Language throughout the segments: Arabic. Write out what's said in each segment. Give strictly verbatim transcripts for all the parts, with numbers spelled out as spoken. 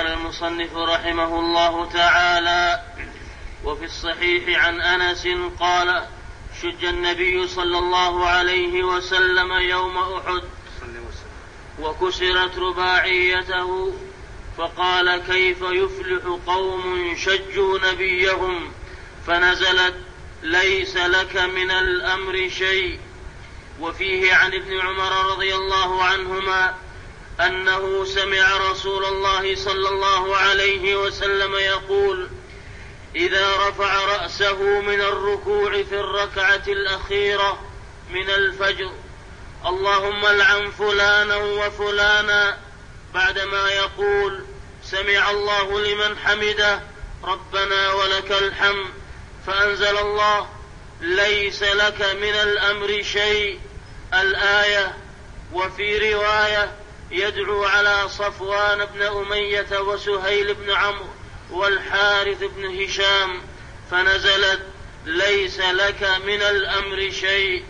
المصنف رحمه الله تعالى: وفي الصحيح عن أنس قال: شج النبي صلى الله عليه وسلم يوم أحد وكسرت رباعيته، فقال: كيف يفلح قوم شجوا نبيهم؟ فنزلت: ليس لك من الأمر شيء. وفيه عن ابن عمر رضي الله عنهما أنه سمع رسول الله صلى الله عليه وسلم يقول: إذا رفع رأسه من الركوع في الركعة الأخيرة من الفجر: اللهم العن فلانا وفلانا، بعدما يقول: سمع الله لمن حمده ربنا ولك الحمد، فأنزل الله: ليس لك من الأمر شيء، الآية. وفي رواية: يدعو على صفوان بن أمية وسهيل بن عمرو والحارث بن هشام، فنزلت: ليس لك من الأمر شيء.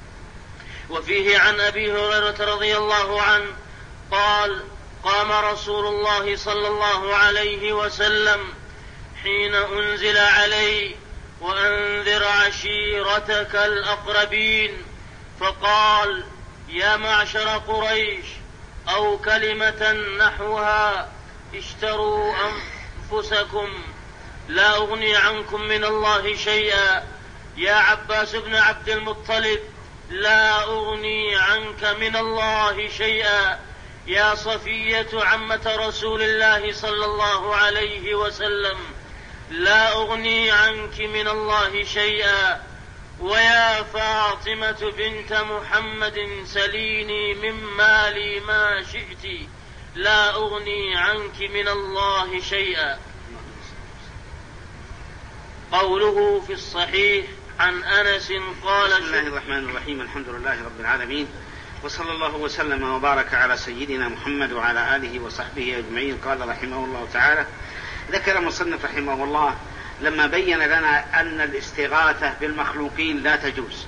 وفيه عن أبي هريرة رضي الله عنه قال: قام رسول الله صلى الله عليه وسلم حين أنزل علي: وأنذر عشيرتك الأقربين، فقال: يا معشر قريش، أو كلمة نحوها: اشتروا أنفسكم لا أغني عنكم من الله شيئا. يا عباس بن عبد المطلب، لا أغني عنك من الله شيئا. يا صفية عمة رسول الله صلى الله عليه وسلم، لا أغني عنك من الله شيئا. ويا فاطمة بنت محمد، سليني من مالي ما شئت، لا أغني عنك من الله شيئا. قوله في الصحيح عن أنس قال: بسم الله الرحمن الرحيم، الحمد لله رب العالمين، وصلى الله وسلم وبارك على سيدنا محمد وعلى آله وصحبه أجمعين. قال رحمه الله تعالى: ذكر المصنف رحمه الله لما بين لنا أن الاستغاثة بالمخلوقين لا تجوز،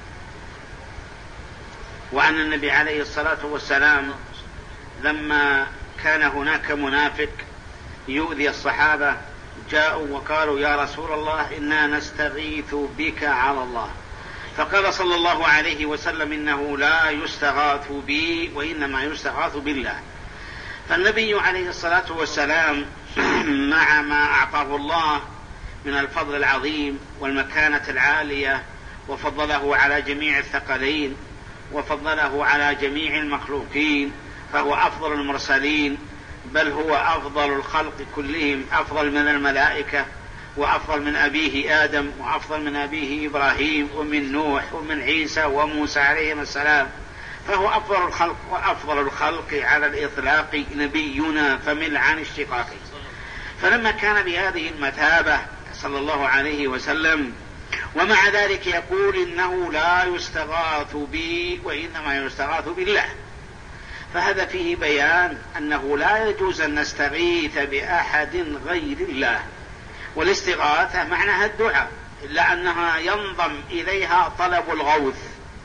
وأن النبي عليه الصلاة والسلام لما كان هناك منافق يؤذي الصحابة جاءوا وقالوا: يا رسول الله، إنا نستغيث بك على الله. فقال صلى الله عليه وسلم: إنه لا يستغاث بي، وإنما يستغاث بالله. فالنبي عليه الصلاة والسلام مع ما أعطاه الله من الفضل العظيم والمكانة العالية، وفضله على جميع الثقلين، وفضله على جميع المخلوقين، فهو أفضل المرسلين، بل هو أفضل الخلق كلهم، أفضل من الملائكة، وأفضل من أبيه آدم، وأفضل من أبيه إبراهيم، ومن نوح، ومن عيسى وموسى عليهم السلام، فهو أفضل الخلق. وأفضل الخلق على الإطلاق نبينا، فمل عن اشتقاقه. فلما كان بهذه المثابة صلى الله عليه وسلم، ومع ذلك يقول: إنه لا يستغاث بي، وإنما يستغاث بالله، فهذا فيه بيان أنه لا يجوز أن نستغيث بأحد غير الله. والاستغاثة معناها الدعاء، إلا أنها ينضم إليها طلب الغوث.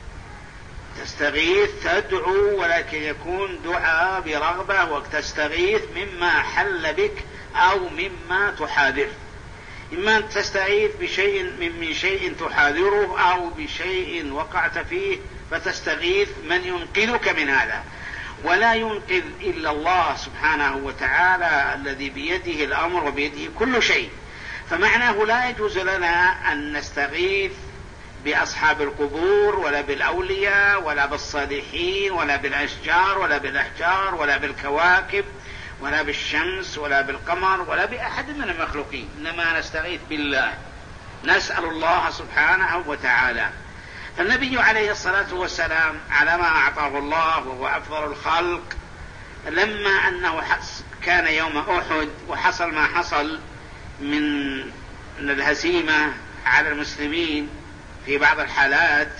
تستغيث تدعو، ولكن يكون دعاء برغبة، وتستغيث مما حل بك أو مما تحاذر. إما تستغيث بشيء من شيء تحاذره، أو بشيء وقعت فيه فتستغيث من ينقذك من هذا، ولا ينقذ إلا الله سبحانه وتعالى الذي بيده الأمر وبيده كل شيء. فمعناه لا يجوز لنا أن نستغيث بأصحاب القبور، ولا بالأولياء، ولا بالصالحين، ولا بالأشجار، ولا بالأحجار، ولا بالكواكب، ولا بالشمس، ولا بالقمر، ولا بأحد من المخلوقين. إنما نستغيث بالله، نسأل الله سبحانه وتعالى. فالنبي عليه الصلاة والسلام على ما أعطاه الله وهو أفضل الخلق، لما أنه كان يوم أحد وحصل ما حصل من الهزيمة على المسلمين في بعض الحالات،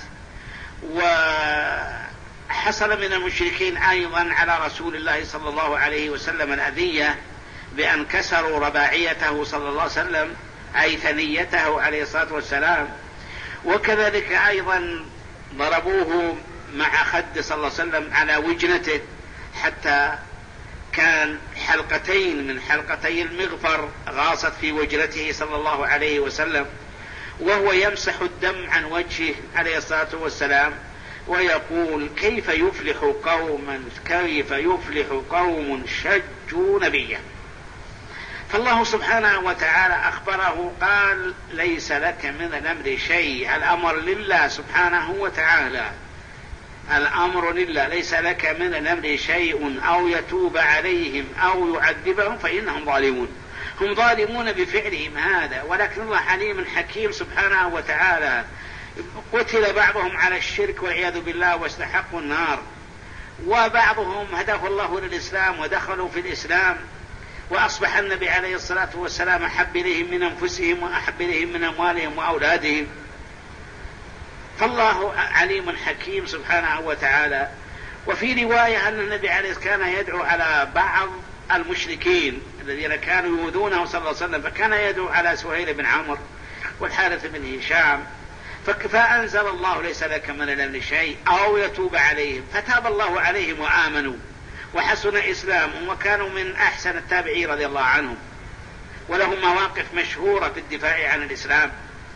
وحصل من المشركين أيضا على رسول الله صلى الله عليه وسلم الأذية بأن كسروا رباعيته صلى الله عليه وسلم، أي ثنيته عليه الصلاة والسلام، وكذلك أيضا ضربوه مع خد صلى الله عليه وسلم على وجنته حتى كان حلقتين من حلقتي المغفر غاصت في وجرته صلى الله عليه وسلم، وهو يمسح الدم عن وجهه عليه الصلاة والسلام ويقول: كيف يفلح قوما كيف يفلح قوم شجوا نبيا. فالله سبحانه وتعالى أخبره قال: ليس لك من الأمر شيء، الأمر لله سبحانه وتعالى، الأمر لله، ليس لك من الأمر شيء، أو يتوب عليهم أو يعذبهم فإنهم ظالمون. هم ظالمون بفعلهم هذا، ولكن الله حليم حكيم سبحانه وتعالى. قتل بعضهم على الشرك والعياذ بالله واستحقوا النار، وبعضهم هداه الله للإسلام ودخلوا في الإسلام، وأصبح النبي عليه الصلاة والسلام أحب إليهم من أنفسهم وأحب إليهم من أموالهم وأولادهم. فالله عليم حكيم سبحانه وتعالى. وفي رواية أن النبي عليه كان يدعو على بعض المشركين الذين كانوا يؤذونه صلى الله عليه وسلم، فكان يدعو على سهيل بن عمرو والحارث بن هشام، فأنزل الله: ليس لك من الأمر شيء أو يتوب عليهم، فتاب الله عليهم وآمنوا وحسن إسلامهم، وكانوا من أحسن التابعين رضي الله عنهم، ولهم مواقف مشهورة في الدفاع عن الإسلام.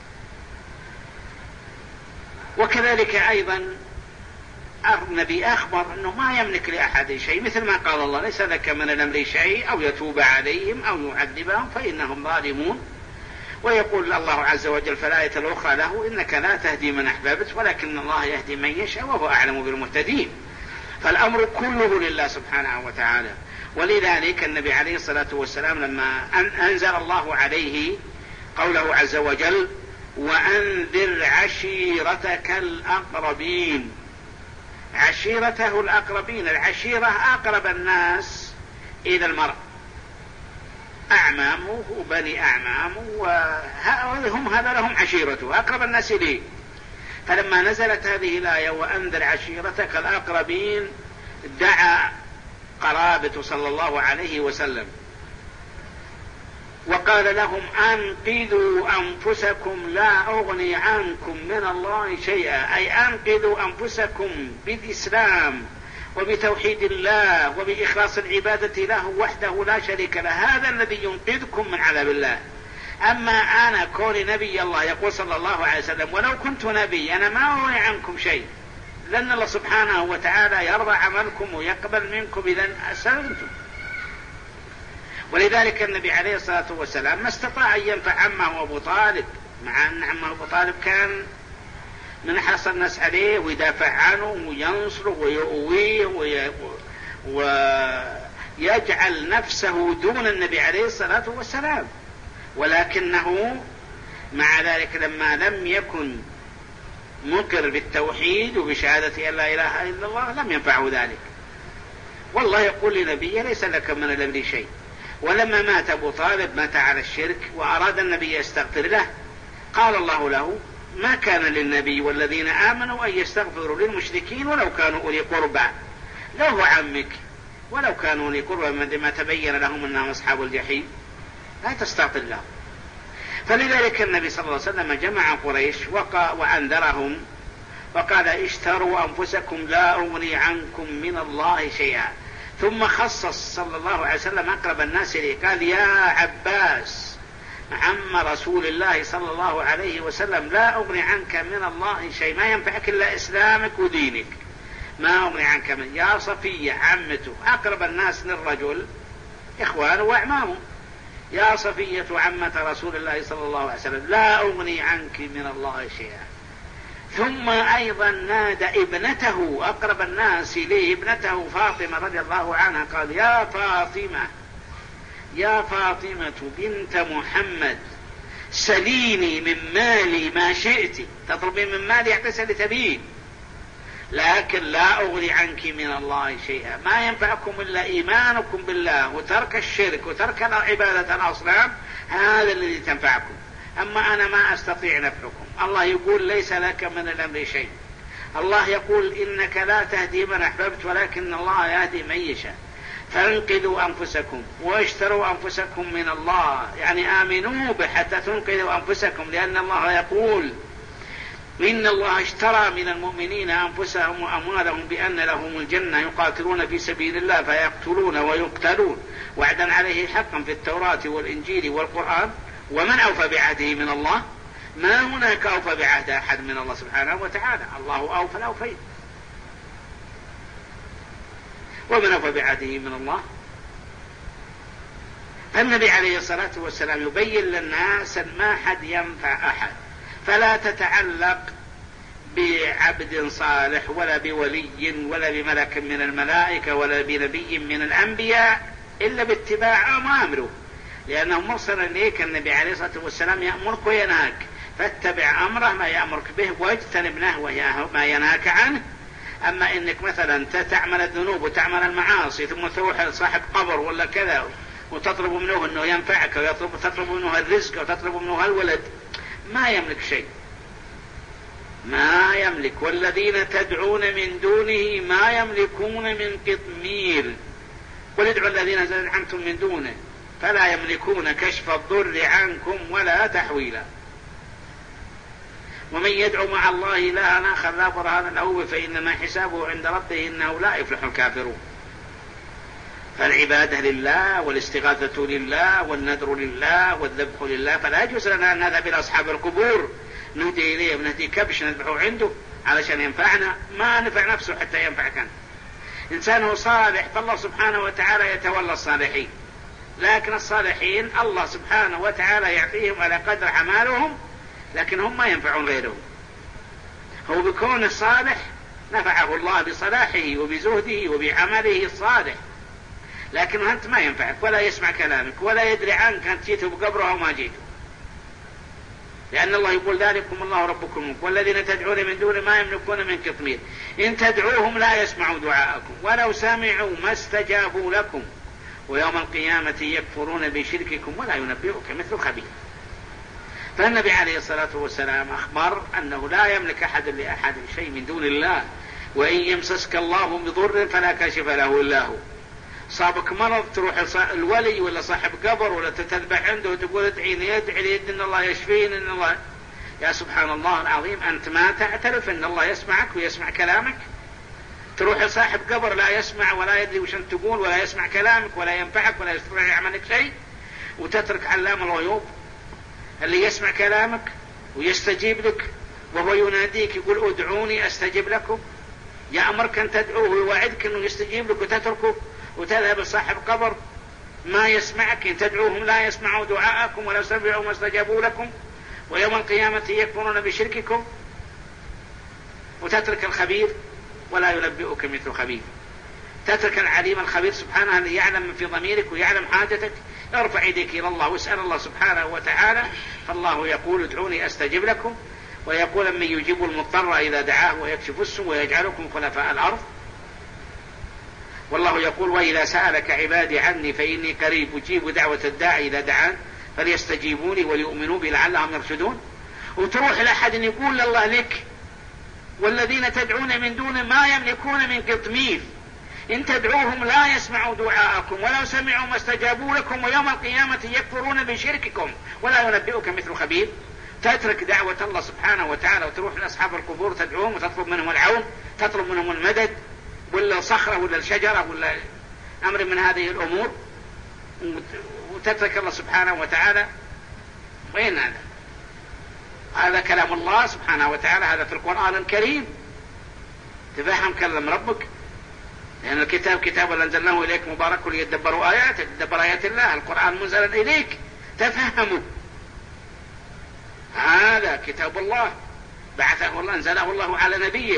وكذلك أيضا النبي أخبر أنه ما يملك لأحد شيء، مثل ما قال الله: ليس لك من الأمر شيء أو يتوب عليهم أو يعذبهم فإنهم ظالمون. ويقول الله عز وجل في الآية الأخرى له: إنك لا تهدي من أحببت ولكن الله يهدي من يشاء وهو أعلم بالمهتدين. فالأمر كله لله سبحانه وتعالى. ولذلك النبي عليه الصلاة والسلام لما أنزل الله عليه قوله عز وجل: وأنذر عشيرتك الأقربين، عشيرته الأقربين، العشيرة أقرب الناس إلى المرء، أعمامه وبني أعمامه، وهم هذا لهم عشيرته أقرب الناس إليه. فلما نزلت هذه الآية: وأنذر عشيرتك الأقربين، دعا قرابة صلى الله عليه وسلم وقال لهم: أنقذوا أنفسكم لا أغني عنكم من الله شيئا، أي أنقذوا أنفسكم بالإسلام وبتوحيد الله وبإخلاص العبادة له وحده لا شريك له، هذا الذي ينقذكم من عذاب الله. أما أنا كوني نبي الله، يقول صلى الله عليه وسلم: ولو كنت نبي أنا ما أغني عنكم شيء، لأن الله سبحانه وتعالى يرضى عملكم ويقبل منكم إذا أسلمتم. ولذلك النبي عليه الصلاة والسلام ما استطاع أن ينفع عمه أبو طالب، مع أن عمه أبو طالب كان من حرص الناس عليه ويدافع عنه وينصره ويؤويه ويجعل نفسه دون النبي عليه الصلاة والسلام، ولكنه مع ذلك لما لم يكن مقر بالتوحيد وبشهادة أن لا إله إلا الله لم ينفعه ذلك. والله يقول لنبيه: ليس لك من الأمر شيء. ولما مات أبو طالب مات على الشرك وأراد النبي يستغفر له، قال الله له: ما كان للنبي والذين آمنوا أن يستغفروا للمشركين ولو كانوا أولي قربى، له عمك ولو كانوا أولي قربى ما تبين لهم أنهم أصحاب الجحيم، لا تستغفر لهم. فلذلك النبي صلى الله عليه وسلم جمع قريش وأنذرهم وقال: اشتروا أنفسكم لا أغني عنكم من الله شيئا. ثم خصص صلى الله عليه وسلم أقرب الناس إليه، قال: يا عباس عم رسول الله صلى الله عليه وسلم، لا أغني عنك من الله شيء، ما ينفعك إلا إسلامك ودينك، ما أغني عنك من. يا صفية عمته، أقرب الناس للرجل إخوانه وأعمامه، يا صفية عمة رسول الله صلى الله عليه وسلم، لا أغني عنك من الله شيئا. ثم أيضا نادى ابنته، أقرب الناس إليه ابنته فاطمة رضي الله عنها، قال: يا فاطمة يا فاطمة بنت محمد، سليني من مالي ما شئت، تطلبين من مالي اعتسل تبين، لكن لا أغني عنك من الله شيئا، ما ينفعكم إلا إيمانكم بالله وترك الشرك وترك عبادة الأصنام، هذا الذي تنفعكم، أما أنا ما أستطيع نفعكم. الله يقول: ليس لك من الأمر شيء. الله يقول: إنك لا تهدي من أحببت ولكن الله يهدي من يشاء. فانقذوا أنفسكم واشتروا أنفسكم من الله، يعني آمنوا به حتى تنقذوا أنفسكم، لأن الله يقول: إن الله اشترى من المؤمنين أنفسهم وأموالهم بأن لهم الجنة يقاتلون في سبيل الله فيقتلون ويقتلون وعدا عليه حقا في التوراة والإنجيل والقرآن ومن أوفى بعهده من الله؟ ما هناك أوفى بعهد أحد من الله سبحانه وتعالى، الله أوفى الأوفين. ومن أوفى بعهده من الله؟ النبي عليه الصلاة والسلام يبين للناس ما حد ينفع أحد، فلا تتعلق بعبد صالح ولا بولي ولا بملك من الملائكة ولا بنبي من الأنبياء إلا باتباع أمره، لأنه مرسل إليك النبي عليه الصلاة والسلام يأمرك وينهاك، فاتبع أمره ما يأمرك به واجتنب نهيه ما ينهاك عنه. أما إنك مثلا تعمل الذنوب وتعمل المعاصي ثم تروح لصاحب قبر ولا كذا وتطلب منه أنه ينفعك وتطلب منه الرزق وتطلب منه الولد، ما يملك شيء، ما يملك. والذين تدعون من دونه ما يملكون من قطمير، قل ادعوا الذين زعمتم من دونه فلا يملكون كشف الضر عنكم ولا تحويلا. ومن يدعو مع الله إلها آخر لا برهان له فإنما حسابه عند ربه إنه لا يفلح الكافرون. فالعبادة لله والاستغاثة لله والنذر لله والذبح لله، فلا يجوز لنا أن نذهب إلى أصحاب القبور نهدي إليه ونهدي كبش نذبحه عنده علشان ينفعنا، ما نفع نفسه حتى ينفعك أنت. إنسان صالح فالله سبحانه وتعالى يتولى الصالحين، لكن الصالحين الله سبحانه وتعالى يعطيهم على قدر أعمالهم، لكن هم ما ينفعون غيرهم. هو بكون الصالح نفعه الله بصلاحه وبزهده وبعمله الصالح، لكن أنت ما ينفعك ولا يسمع كلامك ولا يدري عنك أنت جيته بقبره أو ما جيته، لأن الله يقول ذلكم الله ربكم والذين تدعون من دون ما يملكون من قطمير إن تدعوهم لا يسمعوا دعاءكم ولو سمعوا ما استجابوا لكم ويوم القيامة يكفرون بشرككم ولا ينبئك مثل خبير. فالنبي عليه الصلاة والسلام أخبر أنه لا يملك أحد لأحد شيء من دون الله، وإن يمسسك الله بضر فلا كاشف له إلا هو. صابك مرض تروح الولي ولا صاحب قبر ولا تتذبح عنده وتقول ادعيني ادعي لي ان الله يشفين ان الله، يا سبحان الله العظيم، انت ما تعترف ان الله يسمعك ويسمع كلامك؟ تروح لصاحب قبر لا يسمع ولا يدري وش انت تقول ولا يسمع كلامك ولا ينفعك ولا يستطيع يعمل لك شيء، وتترك علام الغيوب اللي يسمع كلامك ويستجيب لك وهو يناديك يقول ادعوني استجب لكم، يأمرك ان تدعوه ويوعدك انه يستجيب لك وتتركه وتذهب لصاحب قبر ما يسمعك. إن تدعوهم لا يسمعوا دعاءكم ولو سمعوا ما استجابوا لكم ويوم القيامة يكفرون بشرككم، وتترك الخبير ولا ينبئك مثل خبير. تترك العليم الخبير سبحانه الذي يعلم في ضميرك ويعلم حاجتك. ارفع يديك إلى الله واسأل الله سبحانه وتعالى، فالله يقول ادعوني أستجب لكم، ويقول من يجيب المضطر إذا دعاه ويكشف السوء ويجعلكم خلفاء الأرض. والله يقول وإذا سألك عبادي عني فإني قريب أجيب دعوة الداعي إذا دعان فليستجيبوا لي وليؤمنوا بي لعلهم يرشدون. وتروح لأحد يقول لله لك والذين تدعون من دون ما يملكون من قطمير إن تدعوهم لا يسمعوا دعاءكم ولو سمعوا ما استجابوا لكم ويوم القيامة يكفرون بشرككم ولا ينبئك مثل خبير. تترك دعوة الله سبحانه وتعالى وتروح لأصحاب القبور تدعوهم وتطلب منهم العون، تطلب منهم المدد ولا صخرة ولا الشجرة ولا أمر من هذه الأمور، وتترك الله سبحانه وتعالى. وين هذا؟ هذا كلام الله سبحانه وتعالى، هذا في القرآن الكريم. تفهم كلام ربك، لأن الكتاب كتاب أنزلناه إليك مبارك ليدبروا آياته، تدبر آيات الله. القرآن منزل إليك تفهمه، هذا كتاب الله بعثه الله أنزله الله على نبيه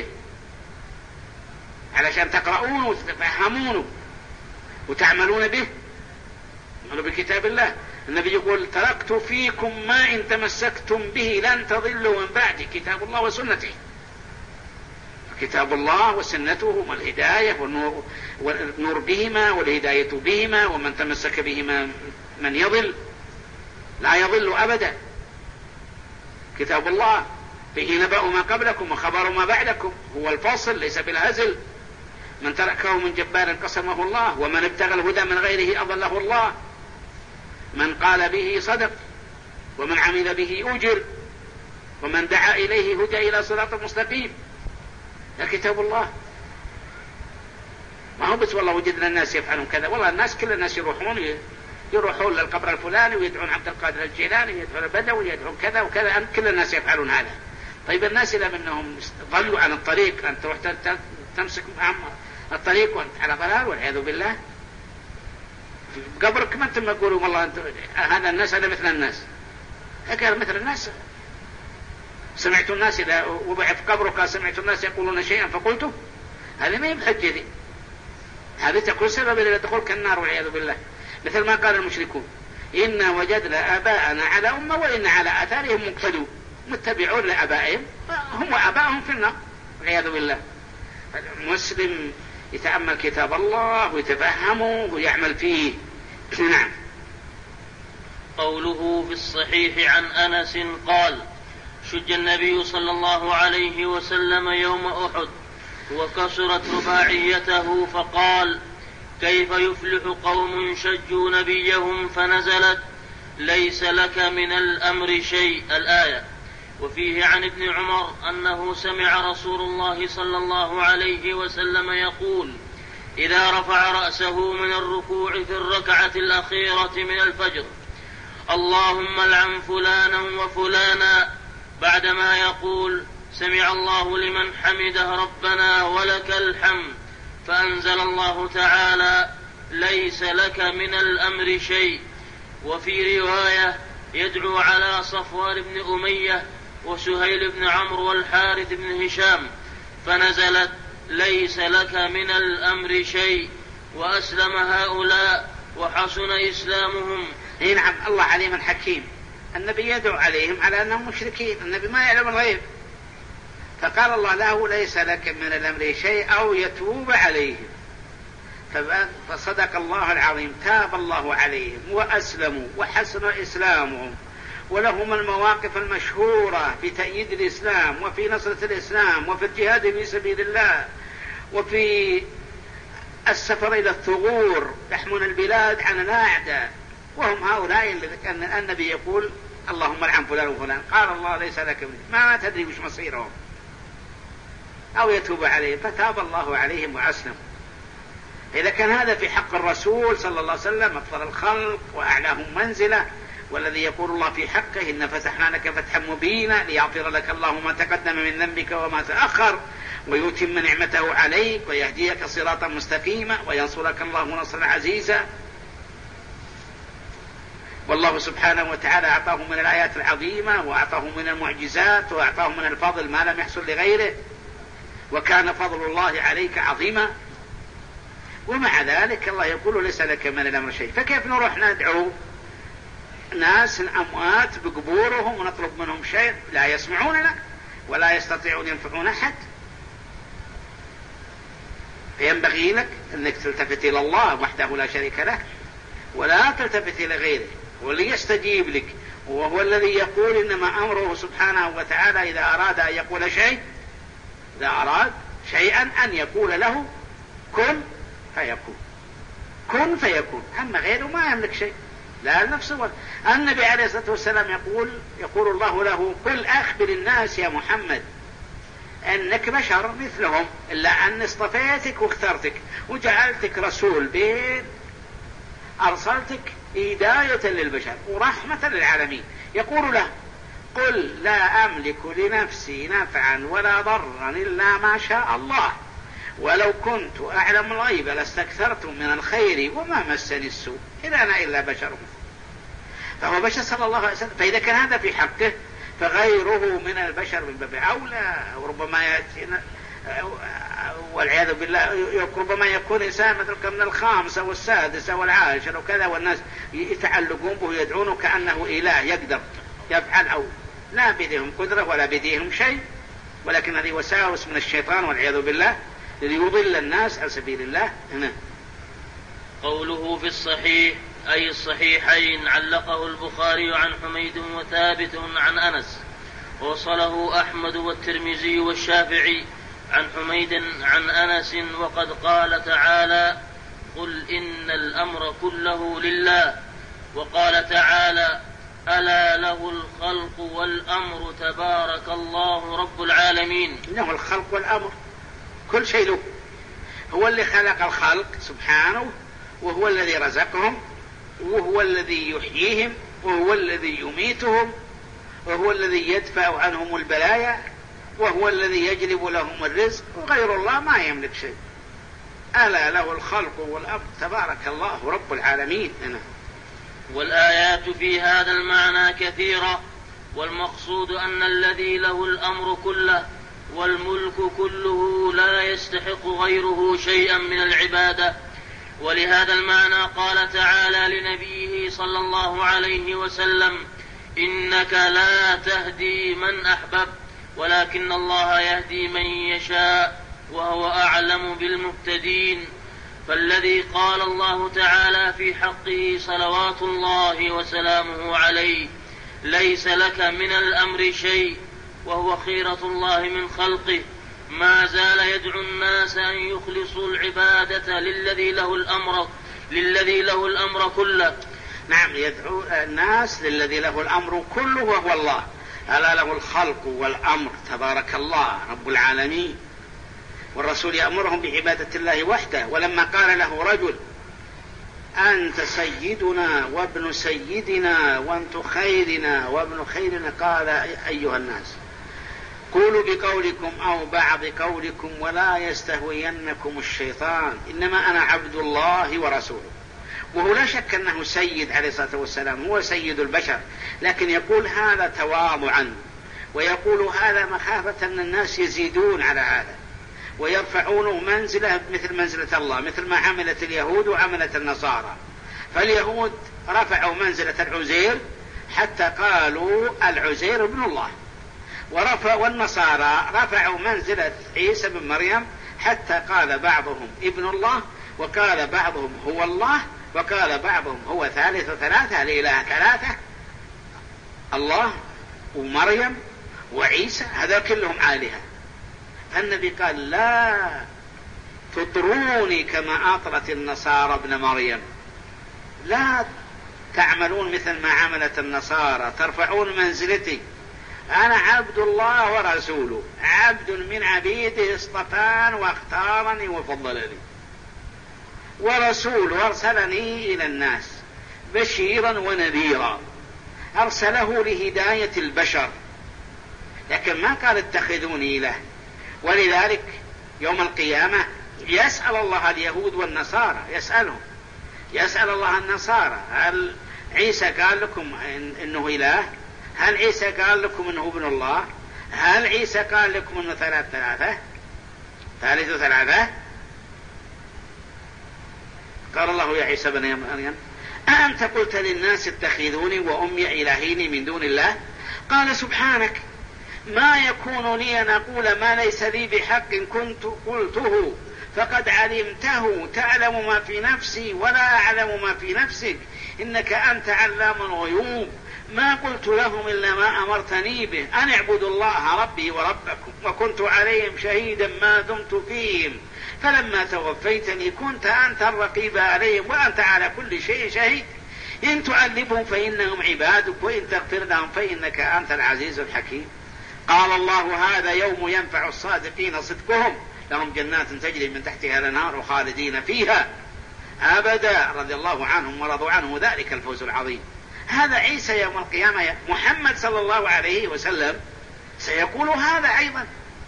علشان تقرؤونه وتفهمونه وتعملون به، تعملوا بكتاب الله. النبي يقول تركت فيكم ما إن تمسكتم به لن تضلوا من بعد، كتاب الله وسنته. كتاب الله وسنته هما الهداية والنور, والنور بهما والهداية بهما، ومن تمسك بهما من يضل لا يضل أبدا. كتاب الله فيه نبأ ما قبلكم وخبر ما بعدكم، هو الفصل ليس بالهزل. من تركه من جبار قسمه الله، ومن ابتغى الهدى من غيره أضله الله. من قال به صدق ومن عمل به أجر ومن دعا إليه هدى إلى صراط مستقيم. كتاب الله. ما هو بس والله وجدنا الناس يفعلون كذا، والله الناس كل الناس يروحون يروحون للقبر الفلاني ويدعون عبد القادر الجيلاني ويدعون البدوي ويدعون كذا وكذا، كل الناس يفعلون هذا. طيب الناس إذا منهم ضلوا عن الطريق، أن تروح تمسك الطريق وأنت على ضلال والعياذ بالله. في قبرك ما أنتم يقولوا والله أنت هذا الناس هذا مثل الناس، قال مثل الناس. سمعت الناس إذا وضع في قبرك سمعت الناس يقولون شيئا فقلته، هذا ما يبحج دي، هذه تكون سبب إلى دخولك النار والعياذ بالله. مثل ما قال المشركون إنا وجدنا آباءنا على أمة وإن على آثارهم مقتدون، متبعون لآبائهم هم وآبائهم في النار والعياذ بالله. المسلم يتأمل كتاب الله ويتفهمه ويعمل فيه. نعم. قوله في الصحيح عن أنس قال شج النبي صلى الله عليه وسلم يوم أحد وكسرت رباعيته فقال كيف يفلح قوم شجوا نبيهم فنزلت ليس لك من الأمر شيء الآية. وفيه عن ابن عمر أنه سمع رسول الله صلى الله عليه وسلم يقول إذا رفع رأسه من الركوع في الركعة الأخيرة من الفجر اللهم العن فلانا وفلانا، بعدما يقول سمع الله لمن حمده ربنا ولك الحمد، فأنزل الله تعالى ليس لك من الأمر شيء. وفي رواية يدعو على صفوان بن أمية وسهيل بن عمرو والحارث بن هشام، فنزلت ليس لك من الأمر شيء، وأسلم هؤلاء وحسن إسلامهم. نعم. الله عليم حكيم. النبي يدعو عليهم على أنهم مشركين، النبي ما يعلم الغيب، فقال الله له ليس لك من الأمر شيء أو يتوب عليهم، فصدق الله العظيم، تاب الله عليهم وأسلموا وحسن إسلامهم، ولهم المواقف المشهورة في تأييد الإسلام وفي نصرة الإسلام وفي الجهاد في سبيل الله وفي السفر إلى الثغور يحمون البلاد عن الأعداء، وهم هؤلاء النبي يقول اللهم العن فلان وفلان، قال الله ليس لك منه، ما تدري وش مصيرهم، أو يتوب عليهم، فتاب الله عليهم وأسلموا. إذا كان هذا في حق الرسول صلى الله عليه وسلم أفضل الخلق وأعلاهم منزلة، والذي يقول الله في حقه إن فتحنا لك فتحا مبينا ليغفر لك الله ما تقدم من ذنبك وما تأخر ويتم نعمته عليك ويهديك صراطا مستقيما وينصرك الله نصرا عزيزا. والله سبحانه وتعالى أعطاه من الآيات العظيمة وأعطاه من المعجزات وأعطاه من الفضل ما لم يحصل لغيره، وكان فضل الله عليك عظيما، ومع ذلك الله يقول ليس لك من الأمر شيء. فكيف نروح ندعو ناس الأموات بقبورهم ونطلب منهم شيء؟ لا يسمعوننا ولا يستطيعون ينفعون أحد. فينبغي لك أنك تلتفت إلى الله وحده لا شريك له ولا تلتفت إلى غيره، واللي يستجيب لك وهو الذي يقول إنما أمره سبحانه وتعالى إذا أراد أن يقول شيء إذا أراد شيئا أن يقول له كن فيكون، كن فيكون، أما غيره ما يملك شيء لا نفسه ولا. النبي عليه الصلاة والسلام يقول يقول الله له قل أخبر الناس يا محمد أنك بشر مثلهم إلا أن اصطفيتك واخترتك وجعلتك رسول بين أرسلتك هداية للبشر ورحمة للعالمين. يقول له قل لا أملك لنفسي نفعا ولا ضرا إلا ما شاء الله ولو كنت أعلم الغيب لاستكثرت من الخير وما مسني السوء إن أنا إلا بشر. فهو بشر صلى الله عليه وسلم، فإذا كان هذا في حقه فغيره من البشر من باب أولى. وربما يأتينا والعياذ بالله ربما يكون إنسان مثل من الخامسة والسادسة والعاشرة وكذا، والناس يتعلقون به يدعونه كأنه إله يقدر يفعل، أو لا بيدهم قدرة ولا بيديهم شيء، ولكن هذه وساوس من الشيطان والعياذ بالله ليضل الناس عن سبيل الله. هنا قوله في الصحيح أي الصحيحين علقه البخاري عن حميد وثابت عن أنس، وصله أحمد والترمذي والشافعي عن حميد عن أنس، وقد قال تعالى قل إن الأمر كله لله، وقال تعالى ألا له الخلق والأمر تبارك الله رب العالمين. له الخلق والأمر، كل شيء له. هو اللي خلق الخلق سبحانه، وهو الذي رزقهم، وهو الذي يحييهم، وهو الذي يميتهم، وهو الذي يدفع عنهم البلايا، وهو الذي يجلب لهم الرزق، وغير الله ما يملك شيء. ألا له الخلق والأمر تبارك الله رب العالمين. أنا. والآيات في هذا المعنى كثيرة، والمقصود أن الذي له الأمر كله والملك كله لا يستحق غيره شيئا من العبادة. ولهذا المعنى قال تعالى لنبيه صلى الله عليه وسلم: إنك لا تهدي من أحببت ولكن الله يهدي من يشاء وهو أعلم بالمهتدين. فالذي قال الله تعالى في حقه صلوات الله وسلامه عليه: ليس لك من الأمر شيء، وهو خيرة الله من خلقه، ما زال يدعو الناس أن يخلصوا العبادة للذي له الأمر للذي له الأمر كله. نعم، يدعو الناس للذي له الأمر كله وهو الله. ألا له الخلق والأمر تبارك الله رب العالمين. والرسول يأمرهم بعبادة الله وحده. ولما قال له رجل: أنت سيدنا وابن سيدنا وأنت خيرنا وابن خيرنا، قال: أيها الناس، قولوا بقولكم أو بعض قولكم ولا يستهوينكم الشيطان، إنما أنا عبد الله ورسوله. وهو لا شك أنه سيد عليه الصلاة والسلام، هو سيد البشر، لكن يقول هذا تواضعا، ويقول هذا مخافة أن الناس يزيدون على هذا ويرفعونه منزلة مثل منزلة الله، مثل ما عملت اليهود وعملت النصارى. فاليهود رفعوا منزلة العزير حتى قالوا العزير ابن الله، ورفع والنصارى رفعوا منزلة عيسى بن مريم حتى قال بعضهم ابن الله، وقال بعضهم هو الله، وقال بعضهم هو ثالث ثلاثة، الإله ثلاثة، الله ومريم وعيسى، هذا كلهم آلهة. فالنبي قال: لا تطروني كما أطرت النصارى ابن مريم، لا تعملون مثل ما عملت النصارى، ترفعون منزلتي. أنا عبد الله ورسوله، عبد من عبيده اصطفاني واختارني وفضلني، ورسول أرسلني إلى الناس بشيرا ونذيرا، أرسله لهداية البشر، لكن ما قال اتخذوني إله. ولذلك يوم القيامة يسأل الله اليهود والنصارى، يسألهم يسأل الله النصارى: هل عيسى قال لكم إنه إله؟ هل عيسى قال لكم إنه ابن الله؟ هل عيسى قال لكم إنه ثلاث ثلاثة ثالث ثلاثة؟ قال الله يا عيسى بن مريم: أأنت قلت للناس اتخذوني وأمي إلهين من دون الله؟ قال: سبحانك، ما يكون لي أن أقول ما ليس لي بحق، كنت قلته فقد علمته، تعلم ما في نفسي ولا أعلم ما في نفسك، إنك أنت علام الغيوب. ما قلت لهم إلا ما أمرتني به، أن اعبدوا الله ربي وربكم، وكنت عليهم شهيدا ما دمت فيهم، فلما توفيتني كنت أنت الرقيب عليهم وأنت على كل شيء شهيد. إن تعذبهم فإنهم عبادك، وإن تغفر لهم فإنك أنت العزيز الحكيم. قال الله: هذا يوم ينفع الصادقين صدقهم، لهم جنات تجري من تحتها الأنهار خالدين فيها أبدا، رضي الله عنهم ورضوا عنه، ذلك الفوز العظيم. هذا عيسى يوم القيامة. محمد صلى الله عليه وسلم سيقول هذا أيضا: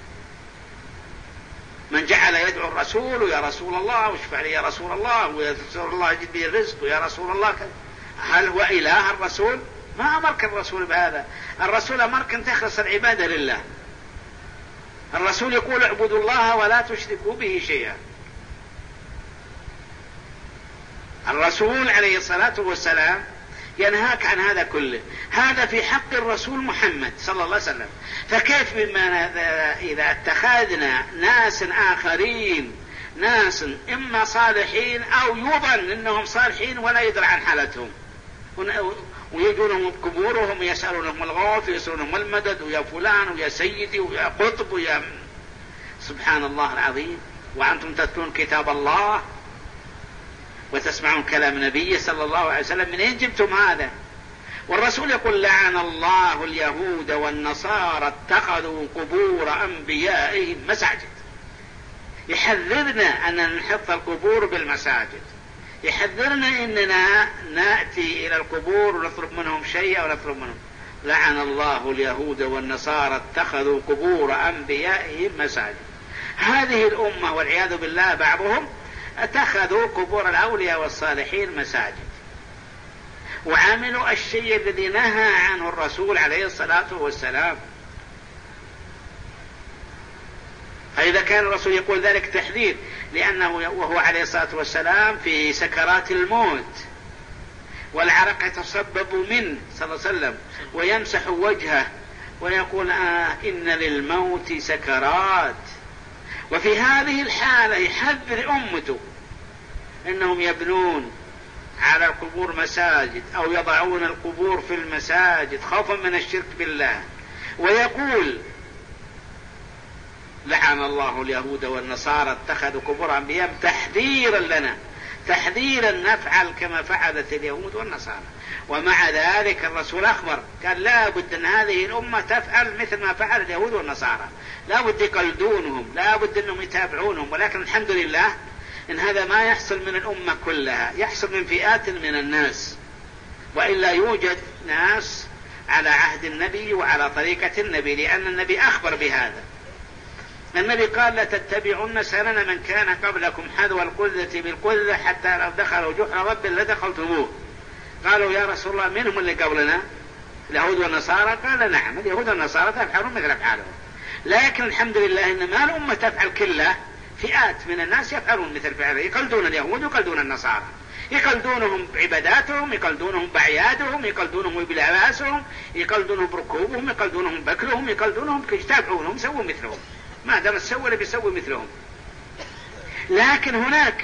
من جعل يدعو الرسول يا رسول الله، واشفع لي يا رسول الله، ويا رسول الله جد بي الرزق، ويا رسول الله كذا. هل هو إله الرسول؟ ما أمرك الرسول بهذا. الرسول أمرك أن تخلص العبادة لله. الرسول يقول: اعبدوا الله ولا تشركوا به شيئا. الرسول عليه الصلاة والسلام ينهاك عن هذا كله. هذا في حق الرسول محمد صلى الله عليه وسلم. فكيف بما إذا اتخذنا ناس آخرين، ناس إما صالحين أو يظن أنهم صالحين ولا يدرى عن حالتهم، ويجونهم قبورهم ويسألونهم الغوث ويسألونهم المدد، ويا فلان ويا سيدي ويا قطب ويا، سبحان الله العظيم. وأنتم تتلون كتاب الله وتسمعون كلام نبي صلى الله عليه وسلم، من أين جبتم هذا؟ والرسول يقول لعن الله اليهود والنصارى اتخذوا قبور أنبيائهم مساجد. يحذرنا أن نحط القبور بالمساجد، يحذرنا أننا نأتي إلى القبور ونطلب منهم شيء أو نطلب منهم. لعن الله اليهود والنصارى اتخذوا قبور أنبيائهم مساجد. هذه الأمة والعياذ بالله بعضهم اتخذوا قبور الأولياء والصالحين مساجد، وعملوا الشيء الذي نهى عنه الرسول عليه الصلاة والسلام. فإذا كان الرسول يقول ذلك تحذير، لأنه وهو عليه الصلاة والسلام في سكرات الموت والعرق يتسبب منه صلى الله عليه وسلم ويمسح وجهه ويقول آه إن للموت سكرات، وفي هذه الحالة يحذر أمته إنهم يبنون على القبور مساجد أو يضعون القبور في المساجد خوفا من الشرك بالله، ويقول لعن الله اليهود والنصارى اتخذوا قبور أنبيائهم تحذيرا لنا، تحذيرا نفعل كما فعلت اليهود والنصارى. ومع ذلك الرسول أخبر قال لا بد أن هذه الأمة تفعل مثل ما فعل اليهود والنصارى، لا بد يقلدونهم، لا بد أنهم يتابعونهم. ولكن الحمد لله إن هذا ما يحصل من الأمة كلها، يحصل من فئات من الناس، وإلا يوجد ناس على عهد النبي وعلى طريقة النبي، لأن النبي أخبر بهذا. النبي قال لا تتبعون سنن من كان قبلكم حذو القذة بالقذة حتى لو دخلوا جحر رب لدخلتموه. قالوا يا رسول الله من هم اللي قبلنا؟ اليهود والنصارى؟ قال نعم اليهود والنصارى تفعلون مثل أفعالهم، لكن الحمد لله إن ما الأمة تفعل كلها، فئات من الناس يفعلون مثل فعله، يقلدون اليهود ويقلدون النصارى، يقلدونهم بعباداتهم، يقلدونهم بأعيادهم، يقلدونهم بلباسهم، يقلدونهم بركوبهم، يقلدونهم بأكلهم، يقلدونهم يتابعونهم سووا مثلهم، ما دام سووا اللي بيسوي مثلهم. لكن هناك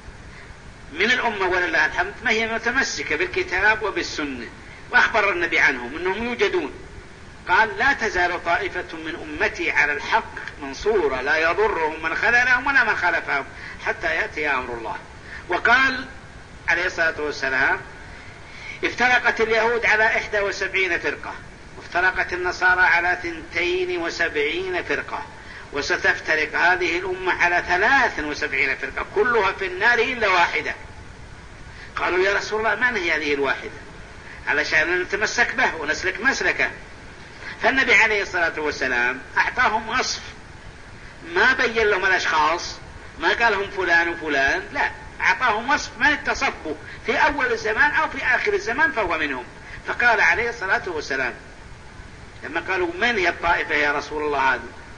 من الأمة ولله الحمد ما هي متمسكة بالكتاب وبالسنة، وأخبر النبي عنهم أنهم يوجدون. قال لا تزال طائفة من أمتي على الحق منصورة لا يضرهم من خذلهم ولا من خلفهم حتى يأتي أمر الله. وقال عليه الصلاة والسلام افترقت اليهود على إحدى وسبعين فرقة، وافترقت النصارى على ثنتين وسبعين فرقة، وستفترق هذه الأمة على ثلاث وسبعين فرقة كلها في النار إلا واحدة. قالوا يا رسول الله من هي هذه الواحدة؟ علشان نتمسك به ونسلك مسلكه. فالنبي عليه الصلاة والسلام أعطاهم وصف، ما بين لهم الأشخاص، ما قالهم فلان وفلان، لا، أعطاهم وصف من اتصفوا في أول الزمان أو في آخر الزمان فهو منهم. فقال عليه الصلاة والسلام لما قالوا من هي الطائفة يا رسول الله هذه؟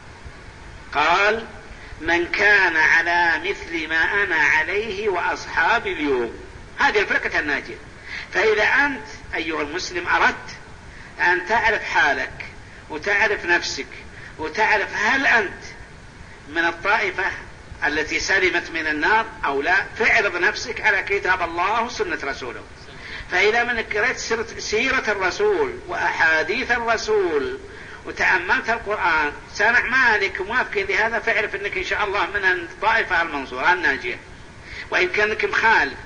قال من كان على مثل ما أنا عليه وأصحابي اليوم، هذه الفرقة الناجية. فإذا أنت أيها المسلم أردت أن تعرف حالك وتعرف نفسك وتعرف هل أنت من الطائفة التي سلمت من النار أو لا، فاعرض نفسك على كتاب الله وسنة رسوله. فإذا منك قرأت سيرة الرسول وأحاديث الرسول وتأملت القرآن سامع مالك موافق لهذا، فاعرف أنك إن شاء الله من الطائفة المنصورة الناجية. وإن كانك مخالف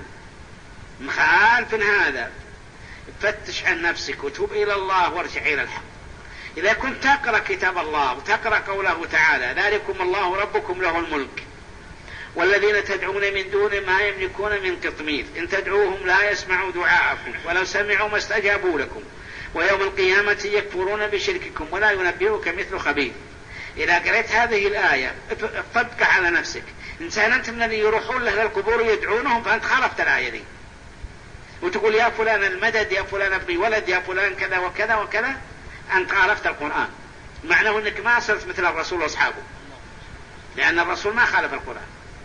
مخالف هذا فتش عن نفسك وتوب إلى الله وارجع إلى الحق. إذا كنت تقرأ كتاب الله وتقرأ قوله تعالى ذلكم الله ربكم له الملك والذين تدعون من دون ما يملكون من قطمير إن تدعوهم لا يسمعوا دعاءكم ولو سمعوا ما استجابوا لكم ويوم القيامة يكفرون بشرككم ولا ينبئك مثل خبير. إذا قرأت هذه الآية طبق على نفسك. إنسان أنت من اللي يروحون له للقبور يدعونهم فأنت خالفت الآية دي وتقول يا فلان المدد يا فلان ابني ولد يا فلان كذا وكذا وكذا، أنت خالفت القرآن، معناه أنك ما صرت مثل الرسول وأصحابه، لأن الرسول ما خالف القرآن.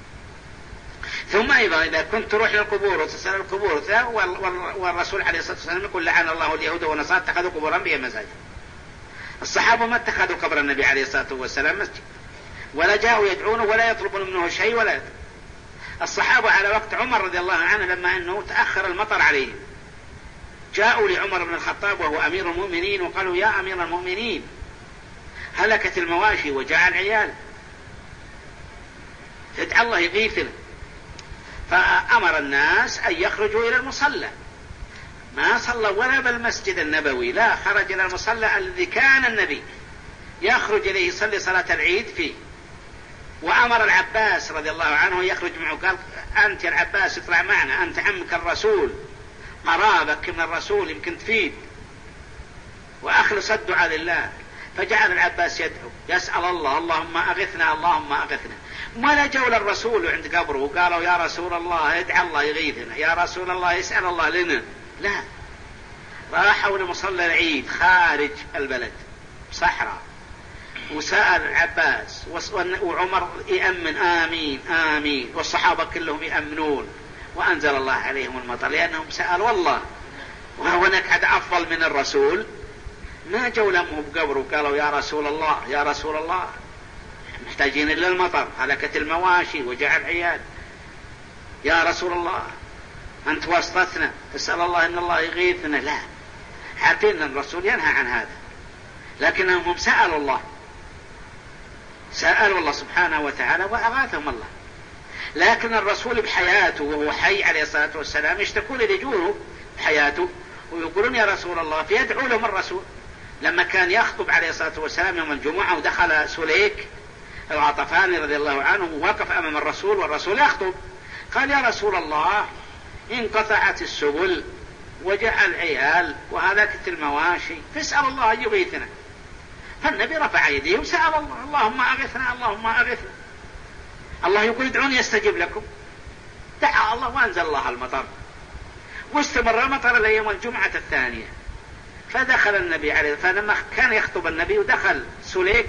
ثم أيضا إذا كنت تروح للقبور وتسأل القبور والرسول عليه الصلاة والسلام يقول لعن الله اليهود والنصارى اتخذوا قبور أنبياء مساجد. الصحابة ما اتخذوا قبر النبي عليه الصلاة والسلام مسجد، ولا جاءوا يدعونه ولا يطلبون منه شيء ولا يدعون. الصحابة على وقت عمر رضي الله عنه لما أنه تأخر المطر عليه جاءوا لعمر بن الخطاب وهو أمير المؤمنين وقالوا يا أمير المؤمنين هلكت المواشي وجاء العيال ادعى الله يغيثنا. فأمر الناس أن يخرجوا إلى المصلى ما صلى ولا بالمسجد النبوي، لا، خرج إلى المصلى الذي كان النبي يخرج إليه يصلي صلاة العيد فيه. وأمر العباس رضي الله عنه يخرج معه، قال أنت يا العباس اطلع معنا، أنت عمك الرسول، قرابك من الرسول، يمكن تفيد، وأخلص الدعاء لله. فجعل العباس يدعو يسأل الله اللهم أغثنا اللهم أغثنا. ولا جو للرسول عند قبره وقالوا يا رسول الله ادعى الله يغيثنا، يا رسول الله يسأل الله لنا، لا، راحوا لمصلى العيد خارج البلد صحراء، وسأل العباس وعمر يأمن آمين آمين، والصحابة كلهم يأمنون، وأنزل الله عليهم المطر لأنهم سألوا الله. وهناك حد أفضل من الرسول؟ ما جو لهم بقبره وقالوا يا رسول الله يا رسول الله محتاجين إلا المطر، هلكت المواشي وجع العيال، يا رسول الله أنت واسطتنا تسأل الله إن الله يغيثنا، لا، عارفين أن الرسول ينهى عن هذا، لكنهم سألوا الله، سألوا الله سبحانه وتعالى وأغاثهم الله. لكن الرسول بحياته وهو حي عليه الصلاة والسلام يشتكون لجوره بحياته ويقولون يا رسول الله، فيدعو لهم الرسول. لما كان يخطب عليه الصلاة والسلام يوم الجمعة ودخل سليك الغطفاني رضي الله عنه ووقف أمام الرسول والرسول يخطب، قال يا رسول الله انقطعت السبل وجاء العيال وهلكت المواشي، فاسأل الله أن يغيثنا. فالنبي رفع يديه وسأل الله اللهم أغثنا اللهم أغثنا. الله يقول ادعوني يستجيب لكم، دعا الله وأنزل الله المطر، واستمر المطر إلى يوم الجمعة الثانية. فدخل النبي عليه، فلما كان يخطب النبي ودخل سليك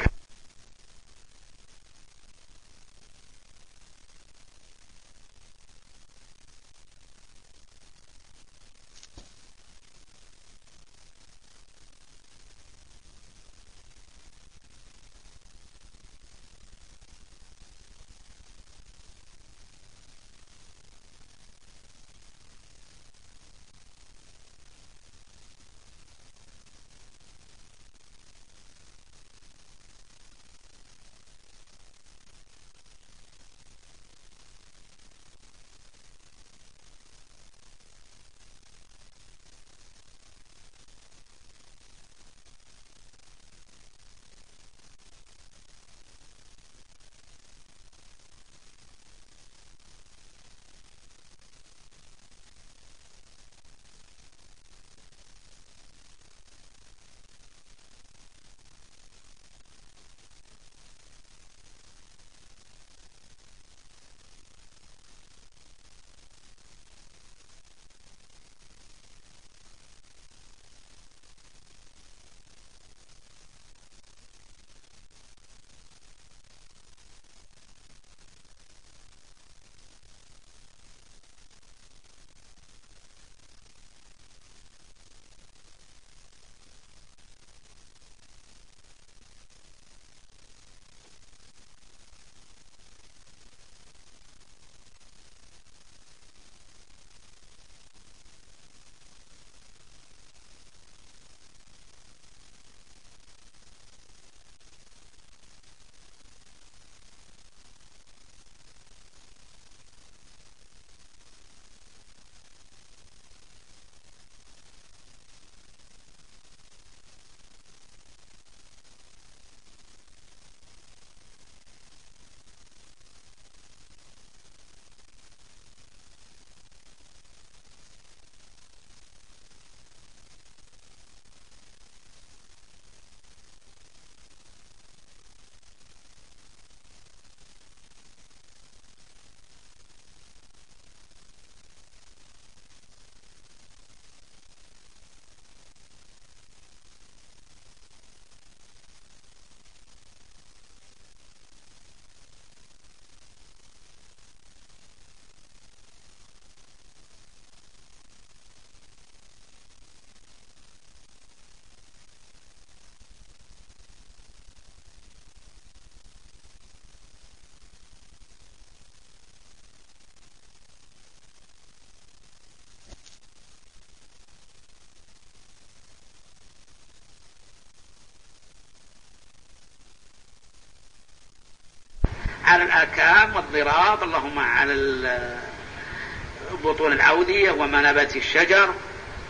على الآكام والضراب، اللهم على بطون الأودية ومنابت الشجر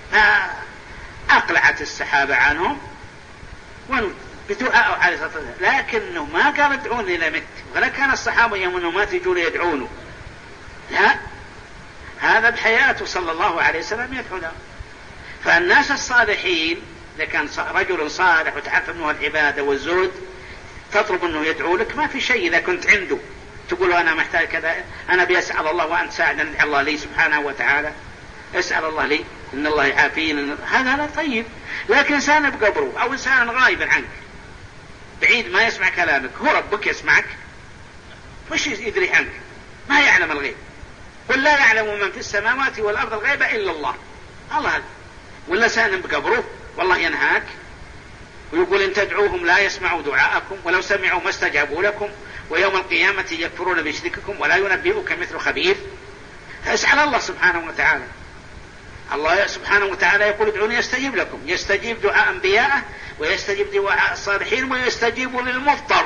فأقلعت السحابة عنهم بدعاء عليه الصلاة والسلام، لكنه ما قال ادعوني إلى مت، ولا كان الصحابة يوم أنه ما تجون يدعونه، لا، هذا بحياته صلى الله عليه وسلم يدعو له. فالناس الصالحين إذا كان رجل صالح وتعرف أنه العبادة والزهد تطلب أنه يدعو لك ما في شيء. إذا كنت عنده تقول أنا محتاج كذا، أنا بيسأل الله وأنت ساعدني الله لي سبحانه وتعالى، اسأل الله لي إن الله يعافين، هذا لا طيب. لكن إنسان بقبره أو إنسان غائبا عنك بعيد ما يسمع كلامك، هو ربك يسمعك، وش يدري عنك؟ ما يعلم الغيب، قل لا يعلم من في السماوات والأرض الغيب إلا الله. الله هذا. ولا سان بقبره والله ينهاك ويقول إن تدعوهم لا يسمعوا دعاءكم ولو سمعوا ما استجابوا لكم ويوم القيامة يكفرون بشرككم ولا ينبئك مثل خبير. اسأل الله سبحانه وتعالى. الله سبحانه وتعالى يقول ادعوني يستجيب لكم، يستجيب دعاء أنبياءه ويستجيب دعاء الصالحين ويستجيب للمضطر.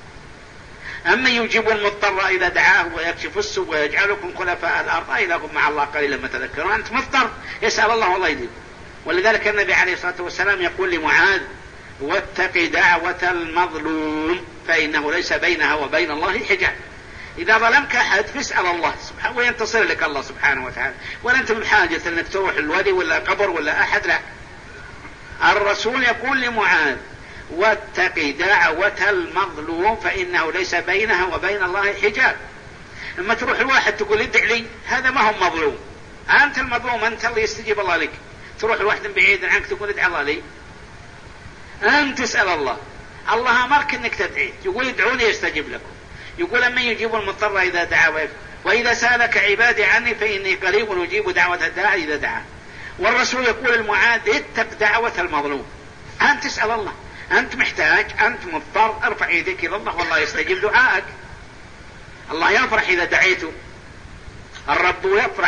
أما يجيب المضطر إذا دعاه ويكشف السوء ويجعلكم خلفاء الأرض إلهكم مع الله قليلا ما تذكرون. أنت مضطر يسأل الله والله يجيب. ولذلك النبي عليه الصلاة والسلام يقول لمعاذ واتق دعوة المظلوم فإنه ليس بينها وبين الله حجاب. إذا ظلمك أحد فاسأل الله سبحانه وينتصر لك الله سبحانه وتعالى، ولا أنت بحاجة أنك تروح الودي ولا قبر ولا أحد، لا. الرسول يقول لمعاذ واتق دعوة المظلوم فإنه ليس بينها وبين الله حجاب. لما تروح الواحد تقول ادع لي، هذا ما هو مظلوم، أنت المظلوم، أنت اللي يستجيب الله لك. تروح الواحد بعيد عنك تقول ادع الله لي، أنت تسأل الله. الله أمرك أنك تدعي، يقول ادعوني يستجيب لكم، يقول أما يجيب المضطر إذا دعا، وإذا سألك عبادي عني فإني قريب أجيب دعوة الداعي إذا دعا. والرسول يقول المعاذ اتق دعوة المظلوم. أنت تسأل الله، أنت محتاج، أنت مضطر، ارفع يديك إلى الله والله يستجيب دعائك. الله يفرح إذا دعيته، الرب يفرح،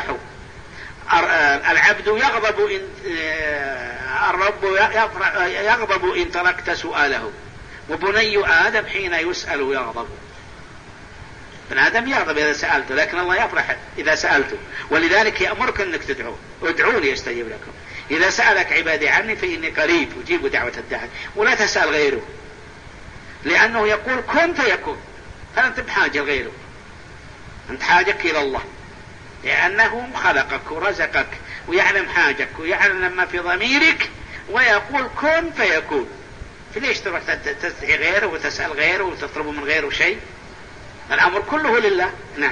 العبد يغضب إن الرب يفرح يغضب إن تركت سؤاله، وبني آدم حين يسأل يغضب. ابن آدم يغضب إذا سألته، لكن الله يفرح إذا سألته، ولذلك يأمرك أنك تدعو، ادعوني يستجيب لكم. إذا سألك عبادي عني فإني قريب أجيب دعوة الداعي. ولا تسأل غيره، لأنه يقول كن فيكون، فأنت بحاجة لغيره، أنت حاجك إلى الله، لأنه خلقك ورزقك ويعلم حاجك ويعلم ما في ضميرك ويقول كن فيكون. فليش تروح تستدعي غيره وتسأل غيره وتطلب من غيره شيء؟ الأمر كله لله. نعم.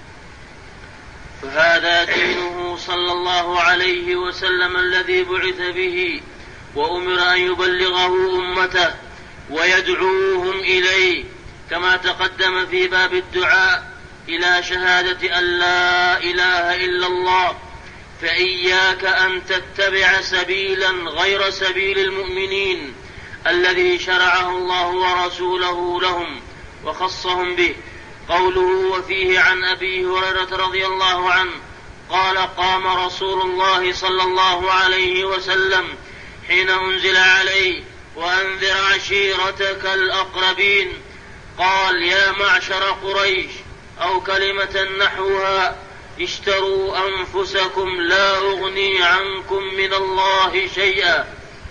فهذا دينه صلى الله عليه وسلم الذي بعث به، وأمر أن يبلغه أمته ويدعوهم إليه، كما تقدم في باب الدعاء إلى شهادة أن لا إله إلا الله. فإياك أن تتبع سبيلا غير سبيل المؤمنين الذي شرعه الله ورسوله لهم وخصهم به. قوله وفيه عن أبي هريرة رضي الله عنه قال قام رسول الله صلى الله عليه وسلم حين أنزل عليه وأنذر عشيرتك الأقربين، قال يا معشر قريش، أو كلمة نحوها، اشتروا أنفسكم لا أغني عنكم من الله شيئا.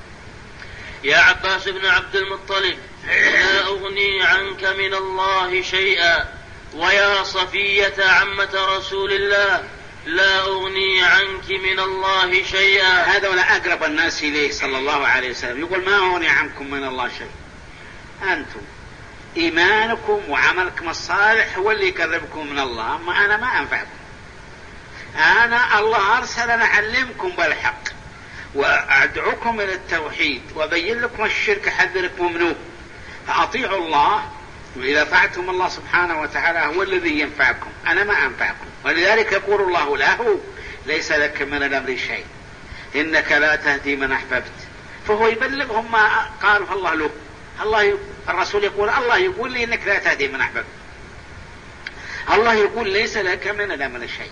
يا عباس بن عبد المطلب لا أغني عنك من الله شيئا. ويا صفية عمة رسول الله لا أغني عنك من الله شيئا. هذا ولا أقرب الناس إليه صلى الله عليه وسلم يقول ما أغني عنكم من الله شيء. أنتم إيمانكم وعملكم الصالح هو اللي يقربكم من الله، أما أنا ما أنفعكم. أنا الله أرسل أعلمكم بالحق وأدعوكم إلى التوحيد وأبين لكم الشرك حذركم منه، فأطيعوا الله، وإذا فعلتم الله سبحانه وتعالى هو الذي ينفعكم، أنا ما أنفعكم. ولذلك يقول الله له ليس لك من الأمر شيء إنك لا تهدي من أحببت، فهو يبلغهم ما قال الله له. الله الرسول يقول الله يقول لي إنك لا تهدي من أحببت، الله يقول ليس لك من الأمر شيء،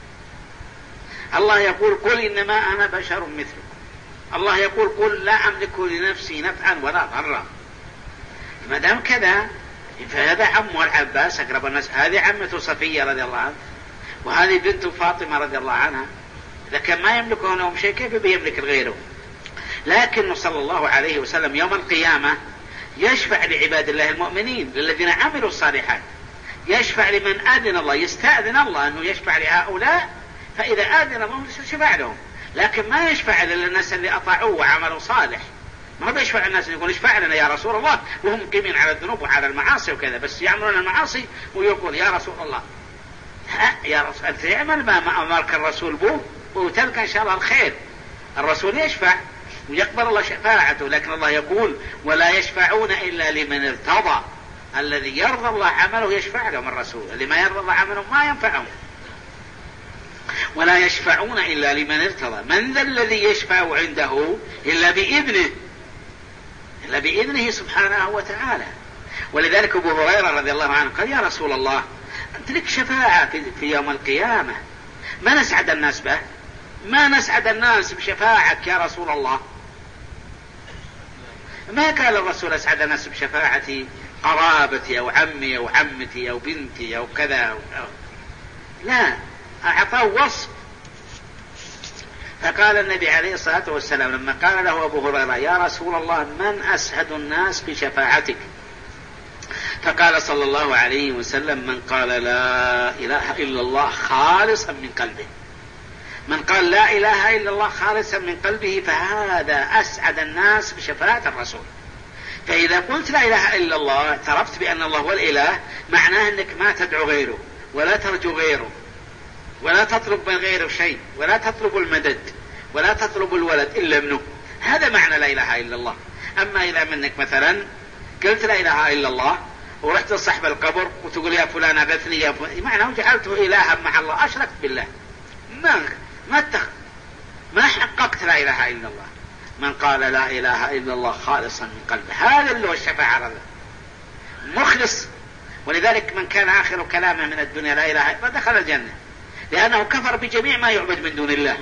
الله يقول قل إنما أنا بشر مثلكم، الله يقول قل لا أملك لنفسي نفعا ولا ضرا. ما دام كذا فهذا عمه العباس أقرب الناس، هذه عمته صفية رضي الله عنها، وهذه بنت فاطمة رضي الله عنها، إذا كان ما يملكه لهم شيء كيف بيملك غيره؟ لكن صلى الله عليه وسلم يوم القيامة يشفع لعباد الله المؤمنين للذين عملوا الصالحات، يشفع لمن آذن الله، يستأذن الله أنه يشفع لهؤلاء، فإذا آذن الله يشفع لهم، لكن ما يشفع للناس اللي أطاعوه وعملوا صالح. ما بيشفع الناس يقول اشفع لنا يا رسول الله وهم مقيمين على الذنوب وعلى المعاصي وكذا، بس يعملون المعاصي ويقول يا رسول الله ها يا رسول أنت يعمل ما أمرك الرسول به وتلقى إن شاء الله الخير. الرسول يشفع ويقبل الله شفاعته، لكن الله يقول ولا يشفعون إلا لمن ارتضى. الذي يرضى الله عمله يشفع لهم الرسول، اللي ما يرضى الله عمله ما ينفعهم. ولا يشفعون إلا لمن ارتضى. من ذا الذي يشفع عنده إلا بإذنه، إلا بإذنه سبحانه وتعالى. ولذلك أبو هريرة رضي الله عنه قال يا رسول الله أنت لك شفاعة في يوم القيامة ما نسعد الناس به، ما نسعد الناس بشفاعك يا رسول الله. ما قال الرسول أسعد الناس بشفاعتي قرابتي أو عمي أو عمتي أو بنتي أو كذا أو أو. لا، أعطاه وصف. فقال النبي عليه الصلاة والسلام لما قال له أبو هريرة يا رسول الله من أسعد الناس بشفاعتك؟ فقال صلى الله عليه وسلم من قال لا إله إلا الله خالصا من قلبه. من قال لا إله إلا الله خالصا من قلبه فهذا أسعد الناس بشفاعة الرسول. فإذا قلت لا إله إلا الله اعترفت بأن الله هو الإله، معناه أنك ما تدعو غيره ولا ترجو غيره ولا تطلب من غيره شيء ولا تطلب المدد ولا تطلب الولد إلا منه. هذا معنى لا إله إلا الله. أما إذا منك مثلا قلت لا إله إلا الله ورحت لصاحب القبر وتقول يا فلان أغثني يا فلان، معناه جعلته إلها مع الله، أشركت بالله، ما ما اتخذ ما حققت لا إله إلا الله. من قال لا إله إلا الله خالصا من قلبه هذا اللي هو الشفاعة مخلص. ولذلك من كان آخر كلامه من الدنيا لا إله إلا الله دخل الجنة، لأنه كفر بجميع ما يعبد من دون الله.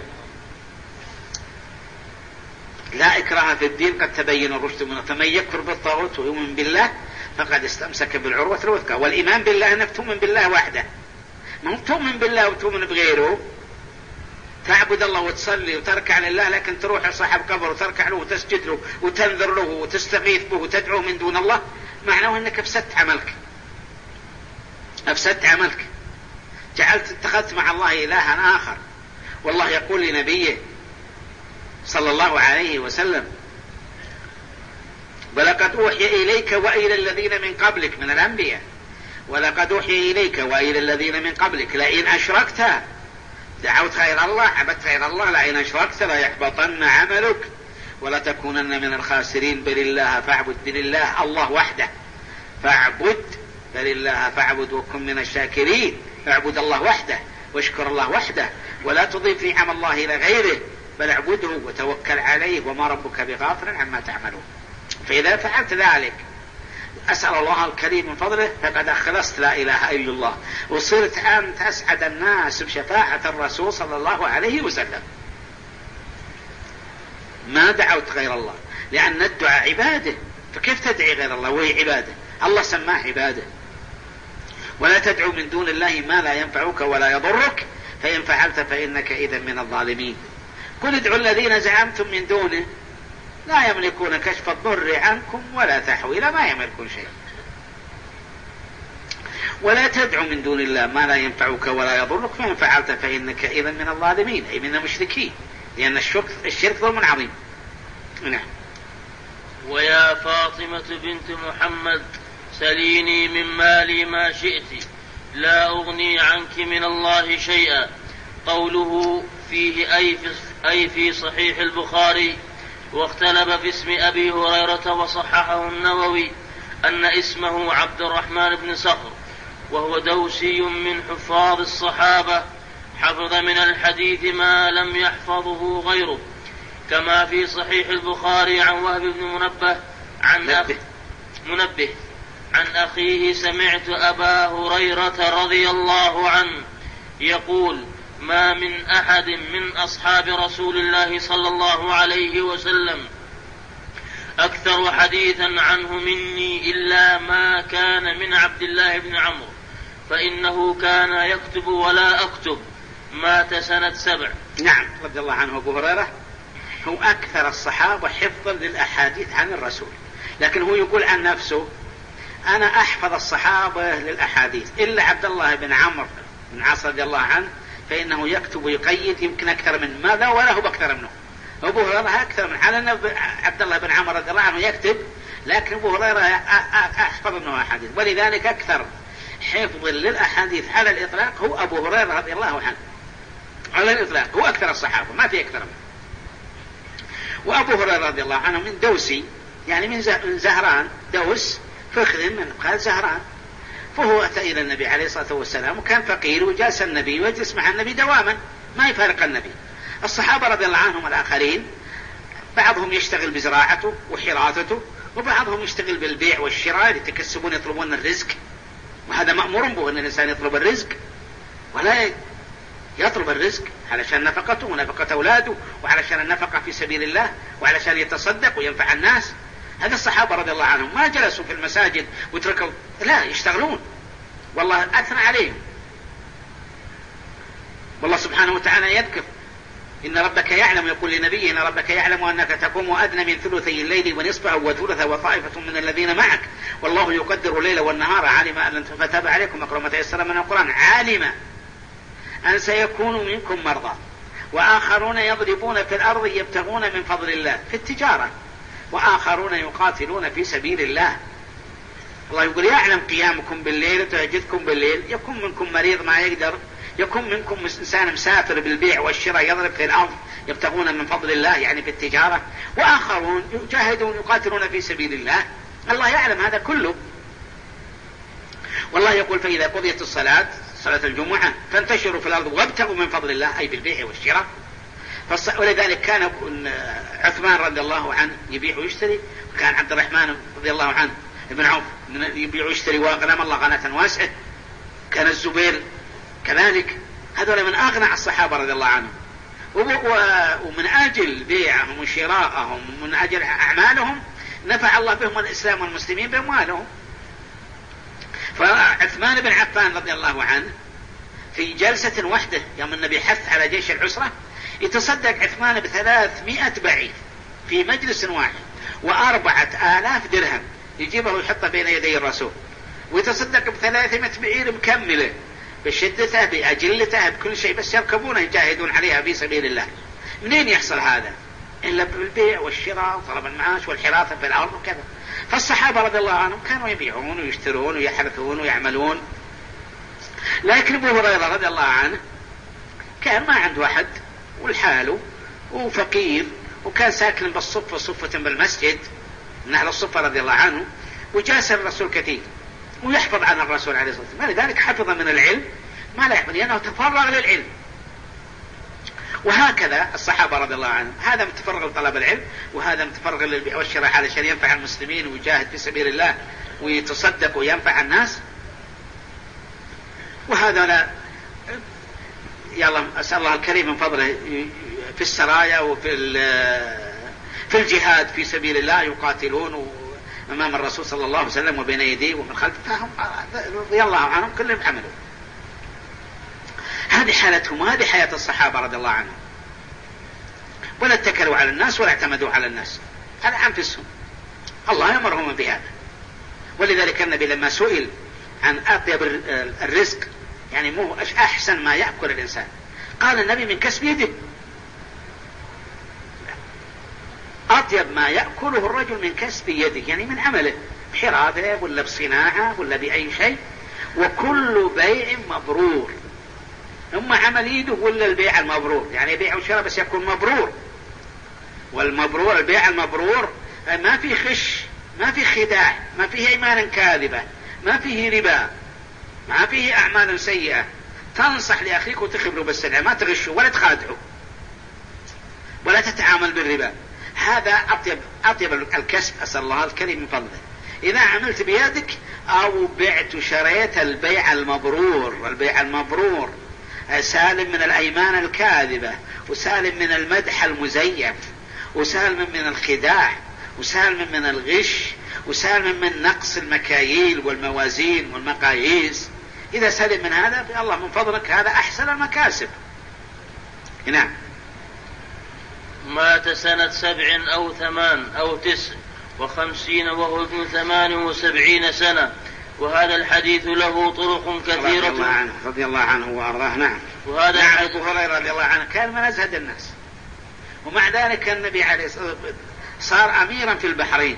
لا إكراه في الدين قد تبين الرشد من، فمن يكفر بالطاغوت ويؤمن بالله فقد استمسك بالعروة الوثقى. والإيمان بالله أنك تؤمن بالله وحده، ما تؤمن بالله وتؤمن بغيره. تعبد الله وتصلي وتركع لله، لكن تروح لصاحب قبر وتركع له وتسجد له وتنذر له وتستغيث به وتدعو من دون الله، معناه أنك أفسدت عملك، أفسدت عملك، جعلت اتخذت مع الله إلها آخر. والله يقول لنبيه صلى الله عليه وسلم ولقد أوحي إليك وإلى الذين من قبلك من الأنبياء، ولقد أوحي إليك وإلى الذين من قبلك لئن أشركت دعوت غير الله عبدت غير الله لئن أشركت لا يحبطن عملك ولا تكونن من الخاسرين. بل الله فاعبد، بل الله الله وحده فاعبد، بل الله فاعبد وكن من الشاكرين. اعبد الله وحده واشكر الله وحده ولا تضيف نعم الله إلى غيره، بل اعبده وتوكل عليه وما ربك بغافل عما تعملون. فإذا فعلت ذلك أسأل الله الكريم من فضله فقد أخلصت لا إله إلا الله، وصرت أنت أسعد الناس بشفاعة الرسول صلى الله عليه وسلم. ما دعوت غير الله، لأن الدعاء عباده، فكيف تدعي غير الله وهي عباده؟ الله سماه عباده. ولا تدعو من دون الله ما لا ينفعك ولا يضرك فإن فعلت فإنك إذا من الظالمين. قل ادعوا الذين زعمتم من دونه لا يملكون كشف الضر عنكم ولا تحويل، ما يملكون شيء. ولا تدعو من دون الله ما لا ينفعك ولا يضرك فإن فعلت فإنك إذا من الظالمين، أي من المشركين، لأن الشرك الشرك ظلم عظيم. نعم. ويا فاطمة بنت محمد سليني من مالي ما شئت لا أغني عنك من الله شيئا. قوله فيه أي في, أي في صحيح البخاري. واختلف في اسم أبي هريرة وصححه النووي أن اسمه عبد الرحمن بن صخر، وهو دوسي من حفاظ الصحابة، حفظ من الحديث ما لم يحفظه غيره، كما في صحيح البخاري عن وهب بن منبه عن أخ منبه عن أخيه سمعت أبا هريرة رضي الله عنه يقول ما من أحد من أصحاب رسول الله صلى الله عليه وسلم أكثر حديثا عنه مني إلا ما كان من عبد الله بن عمرو، فإنه كان يكتب ولا أكتب مات سنة سبع. نعم رضي الله عنه. أبو هريرة هو أكثر الصحابة حفظا للأحاديث عن الرسول، لكن هو يقول عن نفسه أنا أحفظ الصحابة للأحاديث إلا عبد الله بن عمرو بن عاص رضي الله عنه، فإنه يكتب ويقيد يمكن أكثر من ماذا ولا هو أكثر منه. أبو هريرة أكثر من على أن عبد الله بن عمرو رضي الله عنه يكتب، لكن أبو هريرة أحفظ منه أحاديث، ولذلك أكثر حفظ للأحاديث على الإطلاق هو أبو هريرة رضي الله عنه على الإطلاق، هو أكثر الصحابة ما في أكثر منه. وأبو هريرة رضي الله عنه من دوسي، يعني من زهران، دوس فخذ من قال زهران، فهو أتى إلى النبي عليه الصلاة والسلام وكان فقير وجالس النبي ويجلس مع النبي دواما ما يفارق النبي. الصحابة رضي الله عنهم الآخرين بعضهم يشتغل بزراعته وحراثته، وبعضهم يشتغل بالبيع والشراء يتكسبون يطلبون الرزق، وهذا مأمور به أن الإنسان يطلب الرزق، ولا يطلب الرزق علشان نفقته ونفقة أولاده وعلشان النفقة في سبيل الله وعلشان يتصدق وينفع الناس. هذا الصحابة رضي الله عنهم ما جلسوا في المساجد وتركوا، لا يشتغلون، والله أثنى عليهم. والله سبحانه وتعالى يذكر إن ربك يعلم، يقول لنبيه إن ربك يعلم أنك تقوم أدنى من ثلثي الليل ونصفه وثلثه وطائفة من الذين معك والله يقدر الليل والنهار علم أن لن فتاب عليكم أقرأ ما تيسر من القرآن علم أن سيكون منكم مرضى وآخرون يضربون في الأرض يبتغون من فضل الله في التجارة وآخرون يقاتلون في سبيل الله. الله يقول يعلم قيامكم بالليل وتهجدكم بالليل، يكون منكم مريض ما يقدر، يكون منكم إنسان مسافر بالبيع والشراء يضرب في الأرض يبتغون من فضل الله يعني في التجارة، وآخرون يجاهدون يقاتلون في سبيل الله. الله يعلم هذا كله. والله يقول فإذا قضيت الصلاة صلاة الجمعة فانتشروا في الأرض وابتغوا من فضل الله أي بالبيع والشراء. ولذلك كان عثمان رضي الله عنه يبيع ويشتري، وكان عبد الرحمن رضي الله عنه ابن عوف يبيع ويشتري وغنم الله غناة واسعة، كان الزبير كذلك. هذول من أغنى الصحابة رضي الله عنهم، ومن أجل بيعهم وشراءهم ومن أجل أعمالهم نفع الله بهم الإسلام والمسلمين بأموالهم. فعثمان بن عفان رضي الله عنه في جلسة وحده يوم النبي حث على جيش العسرة يتصدق عثمان بثلاثمائة بعير في مجلس واحد وأربعة آلاف درهم يجيبه ويحطه بين يدي الرسول، ويتصدق بثلاثمائة بعير مكملة بشدته بأجلته بكل شيء، بس يركبونه يجاهدون عليها في سبيل الله. منين يحصل هذا إلا بالبيع والشراء وطلب المعاش والحراثة في الأرض وكذا. فالصحابة رضي الله عنهم كانوا يبيعون ويشترون ويحرثون ويعملون. لكن أبو هريرة رضي الله عنه كان ما عنده أحد والحاله وفقير، وكان ساكن بالصفة صفة بالمسجد من أهل الصفة رضي الله عنه، وجالس الرسول كثير ويحفظ عن الرسول عليه الصلاة والسلام، لذلك حفظ من العلم ما لا يحفظ لأنه تفرغ للعلم. وهكذا الصحابة رضي الله عنهم، هذا متفرغ لطلب العلم وهذا متفرغ للبيع والشراء علشان ينفع المسلمين ويجاهد في سبيل الله ويتصدق وينفع الناس. وهذا لا يلا أسأل الله الكريم من فضله في السرايا وفي في الجهاد في سبيل الله يقاتلون أمام الرسول صلى الله عليه وسلم وبين يديه ومن خلفه، فهم رضي الله عنهم كلهم عملوا. هذه حالتهم وهذه حياة الصحابة رضي الله عنهم، ولا اتكلوا على الناس ولا اعتمدوا على الناس، هذا أنفسهم الله يأمرهم بهذا. ولذلك النبي لما سئل عن أطيب الرزق يعني مو أحسن ما يأكل الإنسان، قال النبي من كسب يده، أطيب ما يأكله الرجل من كسب يده يعني من عمله بحراثة ولا بصناعة ولا بأي شيء، وكل بيع مبرور. أما عمل يده ولا البيع المبرور، يعني بيع وشراء بس يكون مبرور. والمبرور البيع المبرور ما فيه خش، ما فيه خداع، ما فيه أيمان كاذبة، ما فيه ربا، ما فيه أعمال سيئة. تنصح لأخيك وتخبره بالسلعة، ما تغشه ولا تخادعه ولا تتعامل بالربا. هذا أطيب أطيب الكسب، أسأل الله الكريم من فضله. إذا عملت بيدك أو بعت وشريت البيع المبرور، البيع المبرور سالم من الأيمان الكاذبة، وسالم من المدح المزيف، وسالم من الخداع، وسالم من الغش، وسالم من نقص المكاييل والموازين والمقاييس. إذا سلم من هذا فالله من فضلك هذا أحسن المكاسب، نعم. مات سنة سبع أو ثمان أو تسع وخمسين وهو ابن ثمان وسبعين سنة. وهذا الحديث له طرق كثيرة. رضي الله عنه, رضي الله عنه وأرضاه. نعم. وهذا نعم. أبو هريرة رضي الله عنه كان من أزهد الناس، ومع ذلك النبي عليه الصلاة والسلام صار أميرا في البحرين،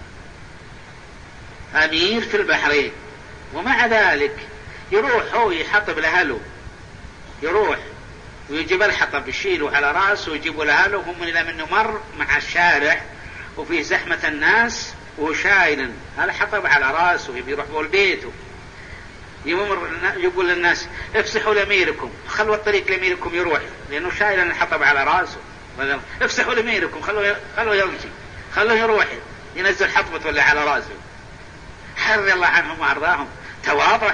أمير في البحرين، ومع ذلك يروح هو يحطب لأهله، يروح ويجيب الحطب يشيله على رأسه ويجيبوا لأهله، هم إلى منه مر مع الشارع وفيه زحمة الناس وهو شايل الحطب على رأسه يبي يروح بول بيته، يمر يقول للناس افسحوا لأميركم، خلوا الطريق لأميركم يروح، لأنه شايل الحطب على رأسه، افسحوا لأميركم، خلوا خلوا يمشي، خلوا يروح ينزل حطبة ولا على رأسه. رضي الله عنهم وأرضاهم، تواضع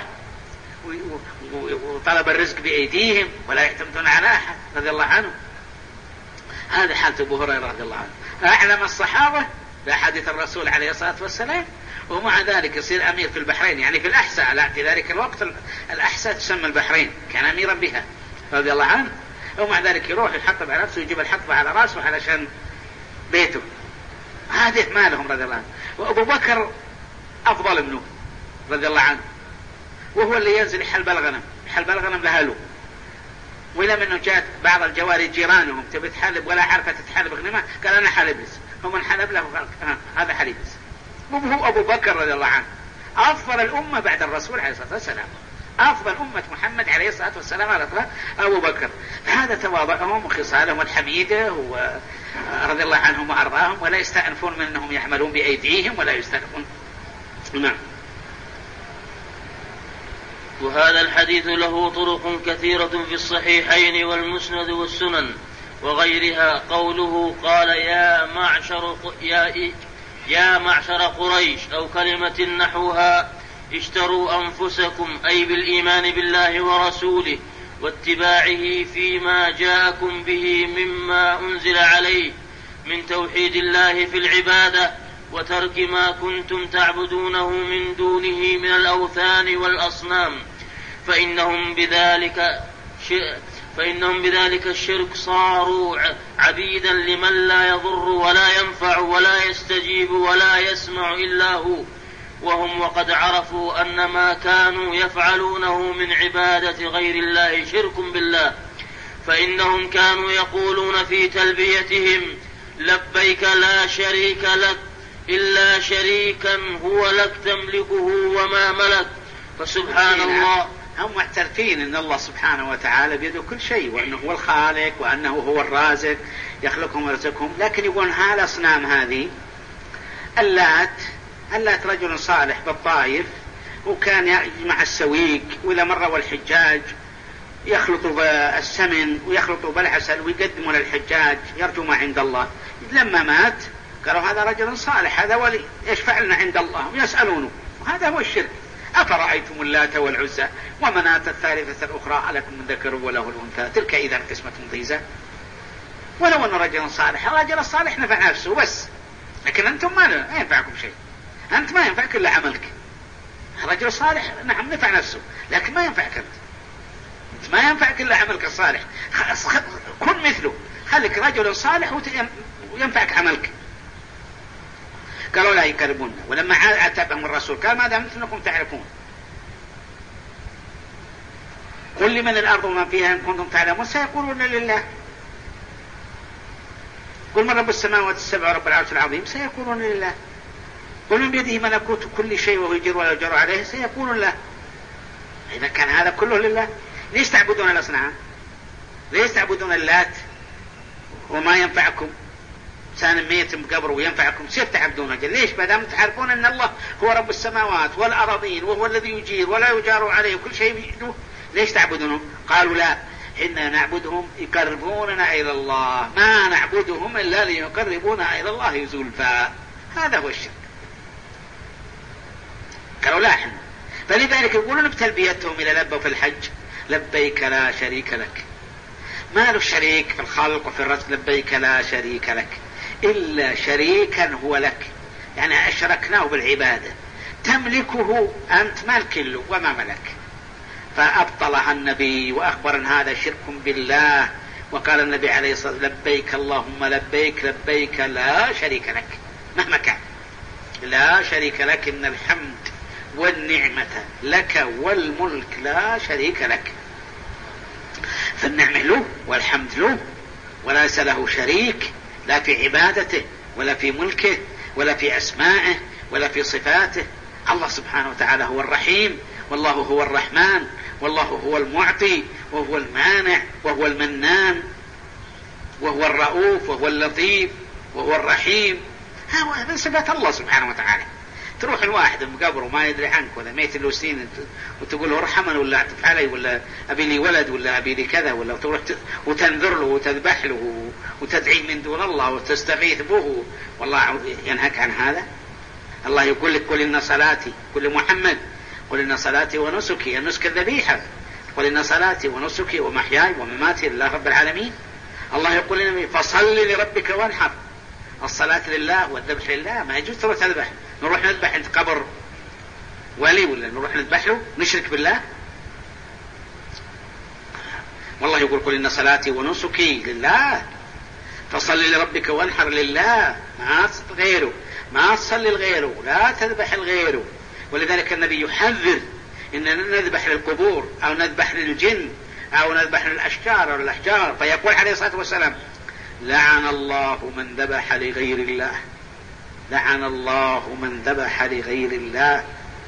وطلب الرزق بأيديهم ولا يعتمدون على أحد رضي الله عنه. هذا حالة أبو هريرة رضي الله عنه، أعلم الصحابة بأحاديث الرسول عليه الصلاة والسلام، ومع ذلك يصير أمير في البحرين، يعني في الأحساء، لا في ذلك الوقت الأحساء تسمى البحرين، كان أميرا بها رضي الله عنه، ومع ذلك يروح يحطب على نفسه ويجيب الحطبة على رأسه علشان بيته. هذه مالهم رضي الله عنه. وأبو بكر أفضل منه رضي الله عنه، وهو اللي ينزل يحلب الغنم، يحلب الغنم لهاله، وإلى منه جاءت بعض الجواري جيرانهم تبي تحلب ولا عارفة تتحلب غنمة، قال أنا حلبس، هم انحلب له آه هذا حلبس. وهو أبو بكر رضي الله عنه أفضل الأمة بعد الرسول عليه الصلاة والسلام، أفضل أمة محمد عليه الصلاة والسلام على الإطلاق أبو بكر. هذا تواضعهم وخصالهم الحميدة رضي الله عنهم وأرضاهم، ولا يستأنفون من أنهم يحملون بأيديهم ولا يستأنفون. نعم. وهذا الحديث له طرق كثيرة في الصحيحين والمسند والسنن وغيرها. قوله قال يا معشر يا, يا معشر قريش أو كلمة نحوها اشتروا أنفسكم، أي بالإيمان بالله ورسوله واتباعه فيما جاءكم به مما أنزل عليه من توحيد الله في العبادة وترك ما كنتم تعبدونه من دونه من الأوثان والأصنام، فإنهم بذلك فإنهم بذلك الشرك صاروا عبيدا لمن لا يضر ولا ينفع ولا يستجيب ولا يسمع إلا هو، وهم وقد عرفوا أن ما كانوا يفعلونه من عبادة غير الله شرك بالله، فإنهم كانوا يقولون في تلبيتهم لبيك لا شريك لك إلا شريكا هو لك تملكه وما ملك، فسبحان الله. هم معترفين أن الله سبحانه وتعالى بيده كل شيء، وأنه هو الخالق وأنه هو الرازق يخلقهم ويرزقهم، لكن يقولون ها الأصنام هذه اللات اللات رجل صالح بالطائف، وكان يجمع السويق، وإذا مروا الحجاج يخلطوا بالسمن ويخلطوا بالعسل ويقدموا للحجاج يرجو ما عند الله. لما مات قالوا هذا رجل صالح، هذا ولي يشفع لنا عند الله، ويسألونه. وهذا هو الشرك. أفرأيتم اللات والعزى ومناة الثالثة الأخرى ألكم من ذكر وله الأنثى تلك إذا قسمة ضيزى. ولو أنه رجل صالح، الرجل الصالح نفع نفسه بس، لكن أنتم ما ينفعكم شيء، أنت ما ينفعك إلا عملك. الرجل الصالح نعم نفع نفسه، لكن ما ينفعك أنت، أنت ما ينفعك إلا عملك الصالح. كن مثله، خليك رجل صالح وينفعك عملك. قالوا لا يقربون. ولما عاتبهم الرسول قال ما دامت انكم تعرفون قل لمن الارض وما فيها ان كنتم تعلمون سيقولون لله. قل من رب السماوات السبع ورب العرش العظيم سيقولون لله. قل من بيده ملكوت كل شيء وهو يجير ولا يجر عليه سيقولون له. اذا كان هذا كله لله ليش تعبدون الاصنام؟ ليش تعبدون اللات وما ينفعكم؟ إنسان ميت بقبره وينفعكم سيف تعبدونه. ليش؟ ما دام تعرفون أن الله هو رب السماوات والأراضين وهو الذي يجير ولا يجار عليه وكل شيء بيده، ليش تعبدونه؟ قالوا لا إنا نعبدهم يقربوننا إلى الله، ما نعبدهم إلا ليقربونا إلى الله زلفى. هذا هو الشرك. قالوا لا إحنا. فلذلك يقولون بتلبيتهم إلى لبوا في الحج لبيك لا شريك لك. ما له شريك في الخلق وفي الرزق، لبيك لا شريك لك إلا شريكا هو لك، يعني أشركناه بالعبادة تملكه أنت مالك له وما ملك. فأبطلها النبي وأخبر أن هذا شرك بالله وقال النبي عليه الصلاة والسلام لبيك اللهم لبيك لبيك لا شريك لك مهما كان، لا شريك لك، إن الحمد والنعمة لك والملك لا شريك لك. فالنعمة له والحمد له، وليس له شريك لا في عبادته ولا في ملكه ولا في أسمائه ولا في صفاته. الله سبحانه وتعالى هو الرحيم، والله هو الرحمن، والله هو المعطي وهو المانع وهو المنان وهو الرؤوف وهو اللطيف وهو الرحيم. هذا من صفات الله سبحانه وتعالى. تروح الواحد مقبره ما يدري عنك ولا ميت له سنين وتقول له ارحمني ولا اعطف علي ولا ابي لي ولد ولا ابي لي كذا، ولا تروح وتنذر له وتذبح له وتدعي من دون الله وتستغيث به، والله ينهك عن هذا. الله يقول لك قل إن صلاتي، قل محمد قل إن صلاتي ونسكي، النسك الذبيحة، قل إن صلاتي ونسكي ومحياي ومماتي لله رب العالمين. الله يقول لنا فصل لربك وانحر. الصلاة لله والذبح لله، ما يجوز تروح تذبح، نروح نذبح عند قبر ولي ولا نروح نذبح له نشرك بالله. والله يقول قل إن صلاتي ونسكي لله، فصل لربك وانحر لله، ما غيره، ما تصلي لغيره، لا تذبح لغيره. ولذلك النبي يحذر إننا نذبح للقبور أو نذبح للجن أو نذبح للأشجار أو الأحجار، فيقول عليه الصلاة والسلام لعن الله من ذبح لغير الله، لعن الله من ذبح لغير الله.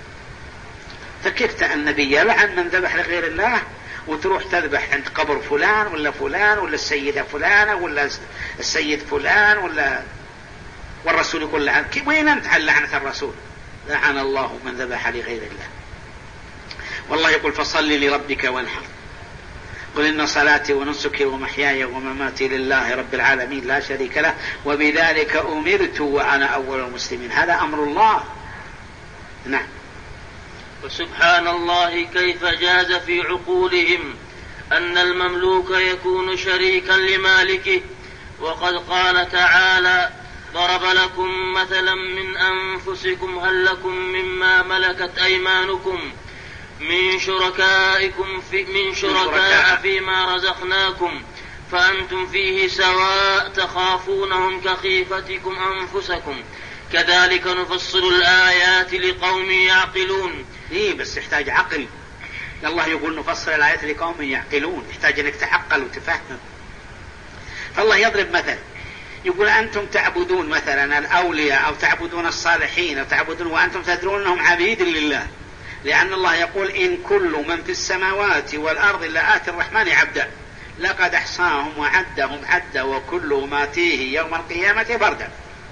فكيف النبي يلعن من ذبح لغير الله وتروح تذبح عند قبر فلان ولا فلان ولا السيدة فلانة ولا السيد فلان ولا، والرسول يقول لعن؟ وين أنت عن لعنة الرسول؟ لعن الله من ذبح لغير الله. والله يقول فصل لربك وانحر، قل إن صلاتي ونسكي ومحياي ومماتي لله رب العالمين لا شريك له وبذلك أمرت وأنا أول المسلمين. هذا أمر الله. نعم. وسبحان الله كيف جاز في عقولهم أن المملوك يكون شريكا لمالكه، وقد قال تعالى ضرب لكم مثلا من أنفسكم هل لكم مما ملكت أيمانكم من شركائكم في من شركاء فيما رزقناكم فأنتم فيه سواء تخافونهم كخيفتكم أنفسكم كذلك نفصل الآيات لقوم يعقلون. إيه بس يحتاج عقل. الله يقول نفصل الآيات لقوم يعقلون، يحتاج أنك تعقل وتفهم. فالله يضرب مثل يقول أنتم تعبدون مثلا الأولياء أو تعبدون الصالحين أو تعبدون وأنتم تدرون أنهم عبيد لله، لأن الله يقول إن كل من في السماوات والأرض إلا آتي الرحمن عبدا لقد أحصاهم وعدهم عدا وكلهم آتيه يوم القيامة فردا.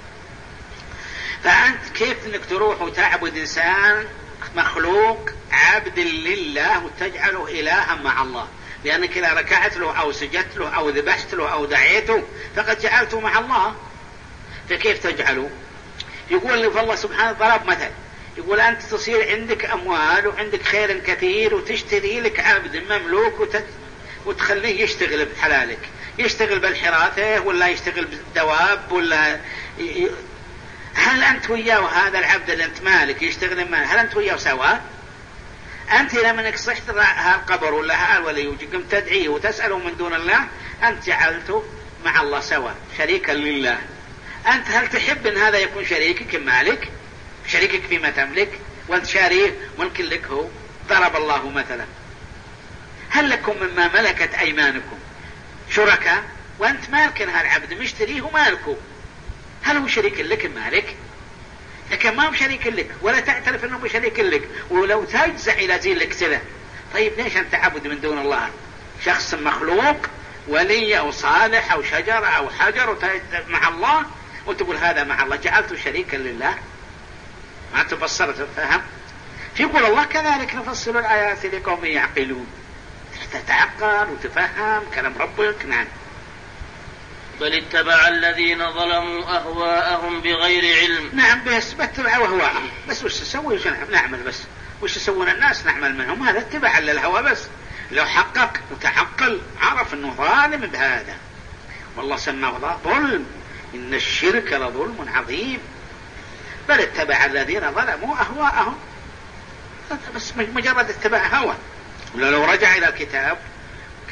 فأنت كيف أنك تروح وتعبد إنسان مخلوق عبد لله وتجعله إلها مع الله؟ لأنك إذا ركعت له أو سجدت له أو ذبحت له أو دعيته فقد جعلته مع الله، فكيف تجعله؟ يقول فالله سبحانه ضرب مثل يقول أنت تصير عندك أموال وعندك خير كثير وتشتري لك عبد مملوك وتت... وتخليه يشتغل بحلالك، يشتغل بالحراثة ولا يشتغل بالدواب ولا ي... هل أنت وياه هذا العبد اللي أنت مالك يشتغل معه هل أنت وياه سواء؟ أنت لما نكسحت هالقبر ولا هالولي وقمت تدعيه وتسأله من دون الله أنت جعلته مع الله سواء شريكا لله. أنت هل تحب أن هذا يكون شريكك مالك شريكك فيما تملك وأنت شاريه ملك لك هو؟ ضرب الله مثلا هل لكم مما ملكت أيمانكم شركاء وأنت مالك هالعبد مشتريه ومالكه، هل هو شريك لك مالك؟ لكن ما هو شريك لك ولا تعترف أنه بشريك لك، ولو تجزع إلى زين لك سلة. طيب ليش أنت تعبد من دون الله شخص مخلوق ولي أو صالح أو شجر أو حجر مع الله وتقول هذا مع الله جعلته شريكا لله؟ ما تفسرت فهم. يقول الله كذلك نفصل الآيات لقوم يعقلون، تتعقل وتفهم كلام ربك. نعم. بل اتبع الذين ظلموا أهواءهم بغير علم. نعم بس بتبع أهواءهم بس وش تسوي وش نعمل بس وش يسوون الناس نعمل منهم، هذا اتباع للهوى بس. لو حقق وتعقل عرف أنه ظالم بهذا، والله سماه ظلم إن الشرك لظلم عظيم. بل اتبع الذين ظلموا أهواءهم بس مجرد اتباع هوى. لو رجع إلى الكتاب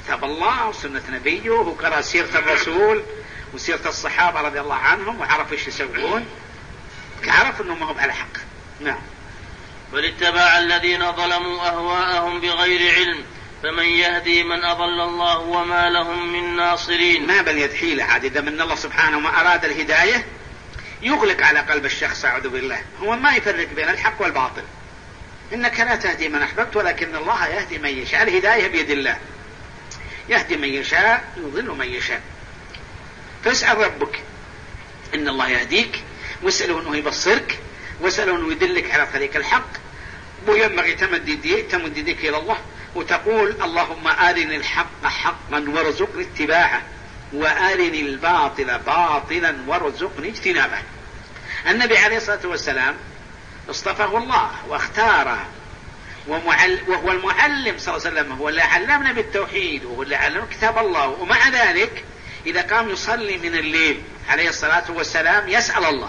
كتاب الله وسنة نبيه وقرأ سيرة الرسول وسيرة الصحابة رضي الله عنهم وعرف ايش يسوون، عرف انه ما هو على حق. نعم. بل اتبع الذين ظلموا أهواءهم بغير علم فمن يهدي من أضل الله وما لهم من ناصرين. ما بل يدحيل عاد، إذا من الله سبحانه ما أراد الهداية يغلق على قلب الشخص، أعوذ بالله، هو ما يفرق بين الحق والباطل. إنك لا تهدي من أحببت ولكن الله يهدي من يشاء، الهداية بيد الله، يهدي من يشاء يضل من يشاء. فاسأل ربك إن الله يهديك، واسأله أنه يبصرك، واسأله أنه يدلك على طريق الحق، وينبغي تمد يديك إلى الله وتقول اللهم أرني الحق حقا وارزقني اتباعه وأرني الباطل باطلا وارزقني اجتنابه. النبي عليه الصلاة والسلام اصطفاه الله واختاره، وهو المعلم صلى الله عليه وسلم، هو اللي علمنا بالتوحيد وهو اللي علمنا كتاب الله. ومع ذلك إذا قام يصلي من الليل عليه الصلاة والسلام يسأل الله،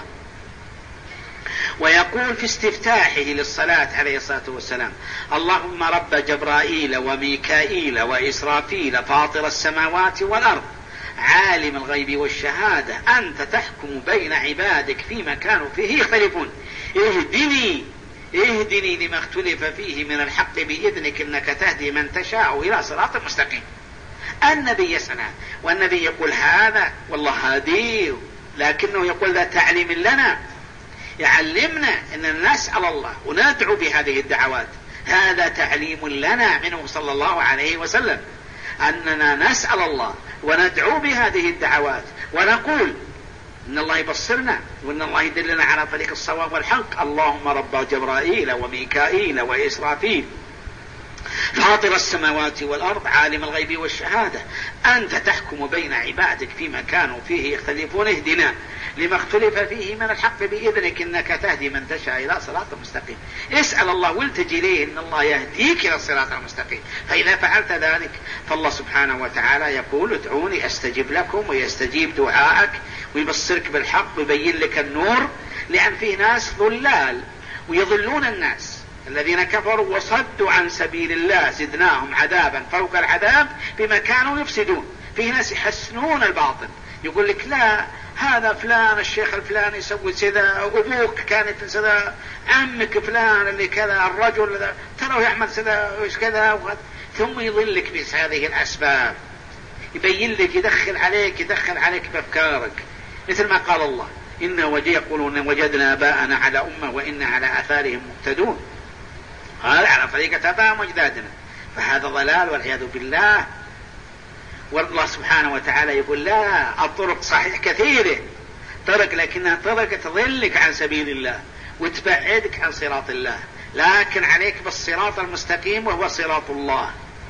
ويقول في استفتاحه للصلاة عليه الصلاة والسلام اللهم رب جبرائيل وميكائيل وإسرافيل فاطر السماوات والأرض عالم الغيب والشهادة أنت تحكم بين عبادك فيما كانوا فيه يختلفون اهدني اهدني لما اختلف فيه من الحق بإذنك إنك تهدي من تشاء إلى صراط مستقيم. النبي يسأل، والنبي يقول هذا والله هاديه، لكنه يقول ذا تعليم لنا، يعلمنا أن نسأل الله وندعو بهذه الدعوات. هذا تعليم لنا منه صلى الله عليه وسلم، أننا نسأل الله وندعو بهذه الدعوات ونقول إن الله يبصرنا وإن الله يدلنا على طريق الصواب والحق. اللهم رب جبرائيل وميكائيل وإسرافيل فاطر السماوات والأرض عالم الغيب والشهادة أنت تحكم بين عبادك فيما كانوا فيه يختلفون اهدنا لما اختلف فيه من الحق بإذنك إنك تهدي من تشاء إلى صراط مستقيم. اسأل الله والتجي إليه إن الله يهديك إلى الصراط المستقيم. فإذا فعلت ذلك فالله سبحانه وتعالى يقول ادعوني أستجب لكم، ويستجيب دعائك ويبصرك بالحق ويبين لك النور. لأن فيه ناس ضلال ويضلون الناس، الذين كفروا وصدوا عن سبيل الله زدناهم عذابا فوق العذاب بما كانوا يفسدون. فيه ناس يحسنون الباطل، يقول لك لا هذا فلان الشيخ الفلاني يسوي كذا، أبوك كانت كذا، عمك فلان اللي كذا، الرجل ترى يعمل كذا وإيش كذا، ثم يضلك بهذه الأسباب، يبين لك، يدخل عليك يدخل عليك بأفكارك. مثل ما قال الله إن وجه يقولون وجدنا آباءنا على أمة وإنا على آثارهم مقتدون، هذا على طريقة آبائهم وأجدادنا، فهذا ضلال والعياذ بالله. والله سبحانه وتعالى يقول لا، الطرق صحيح كثيرة طرق، لكنها طرق تضلك عن سبيل الله وتبعدك عن صراط الله، لكن عليك بالصراط المستقيم وهو صراط الله،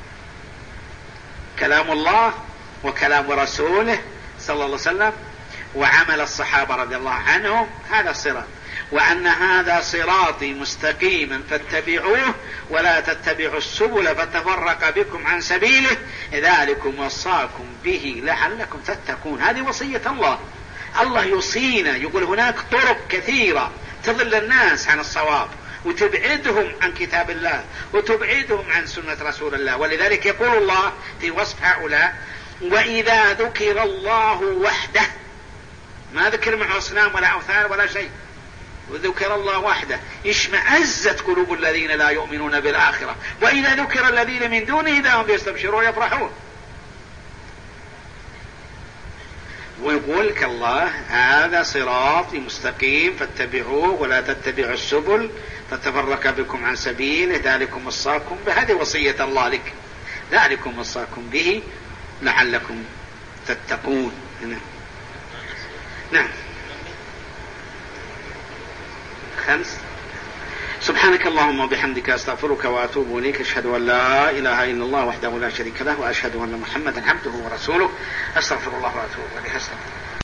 كلام الله وكلام رسوله صلى الله عليه وسلم وعمل الصحابة رضي الله عنهم، هذا الصراط. وأن هذا صراطي مستقيما فاتبعوه ولا تتبعوا السبل فتفرق بكم عن سبيله ذلكم وصاكم به لعلكم تتقون. هذه وصية الله. الله يوصينا، يقول هناك طرق كثيرة تضل الناس عن الصواب وتبعدهم عن كتاب الله وتبعدهم عن سنة رسول الله. ولذلك يقول الله في وصف هؤلاء وإذا ذكر الله وحده، ما ذكر مع أصنام ولا أوثان ولا شيء، وذكر الله وحده اشمأزت قلوب الذين لا يؤمنون بالآخرة وإذا ذكر الذين من دونه إذا هم يستبشرون يفرحون. ويقول لك الله هذا صراطي مستقيم فاتبعوه ولا تتبعوا السبل فتفرق بكم عن سبيله ذلكم وصاكم به. هذه وصية الله لك، ذلكم وصاكم به لعلكم تتقون. نعم. خمس. سبحانك اللهم وبحمدك أستغفرك وأتوب إليك، أشهد أن لا إله إلا الله وحده لا شريك له وأشهد أن محمدا عبده ورسوله، أستغفر الله وأتوب إليه.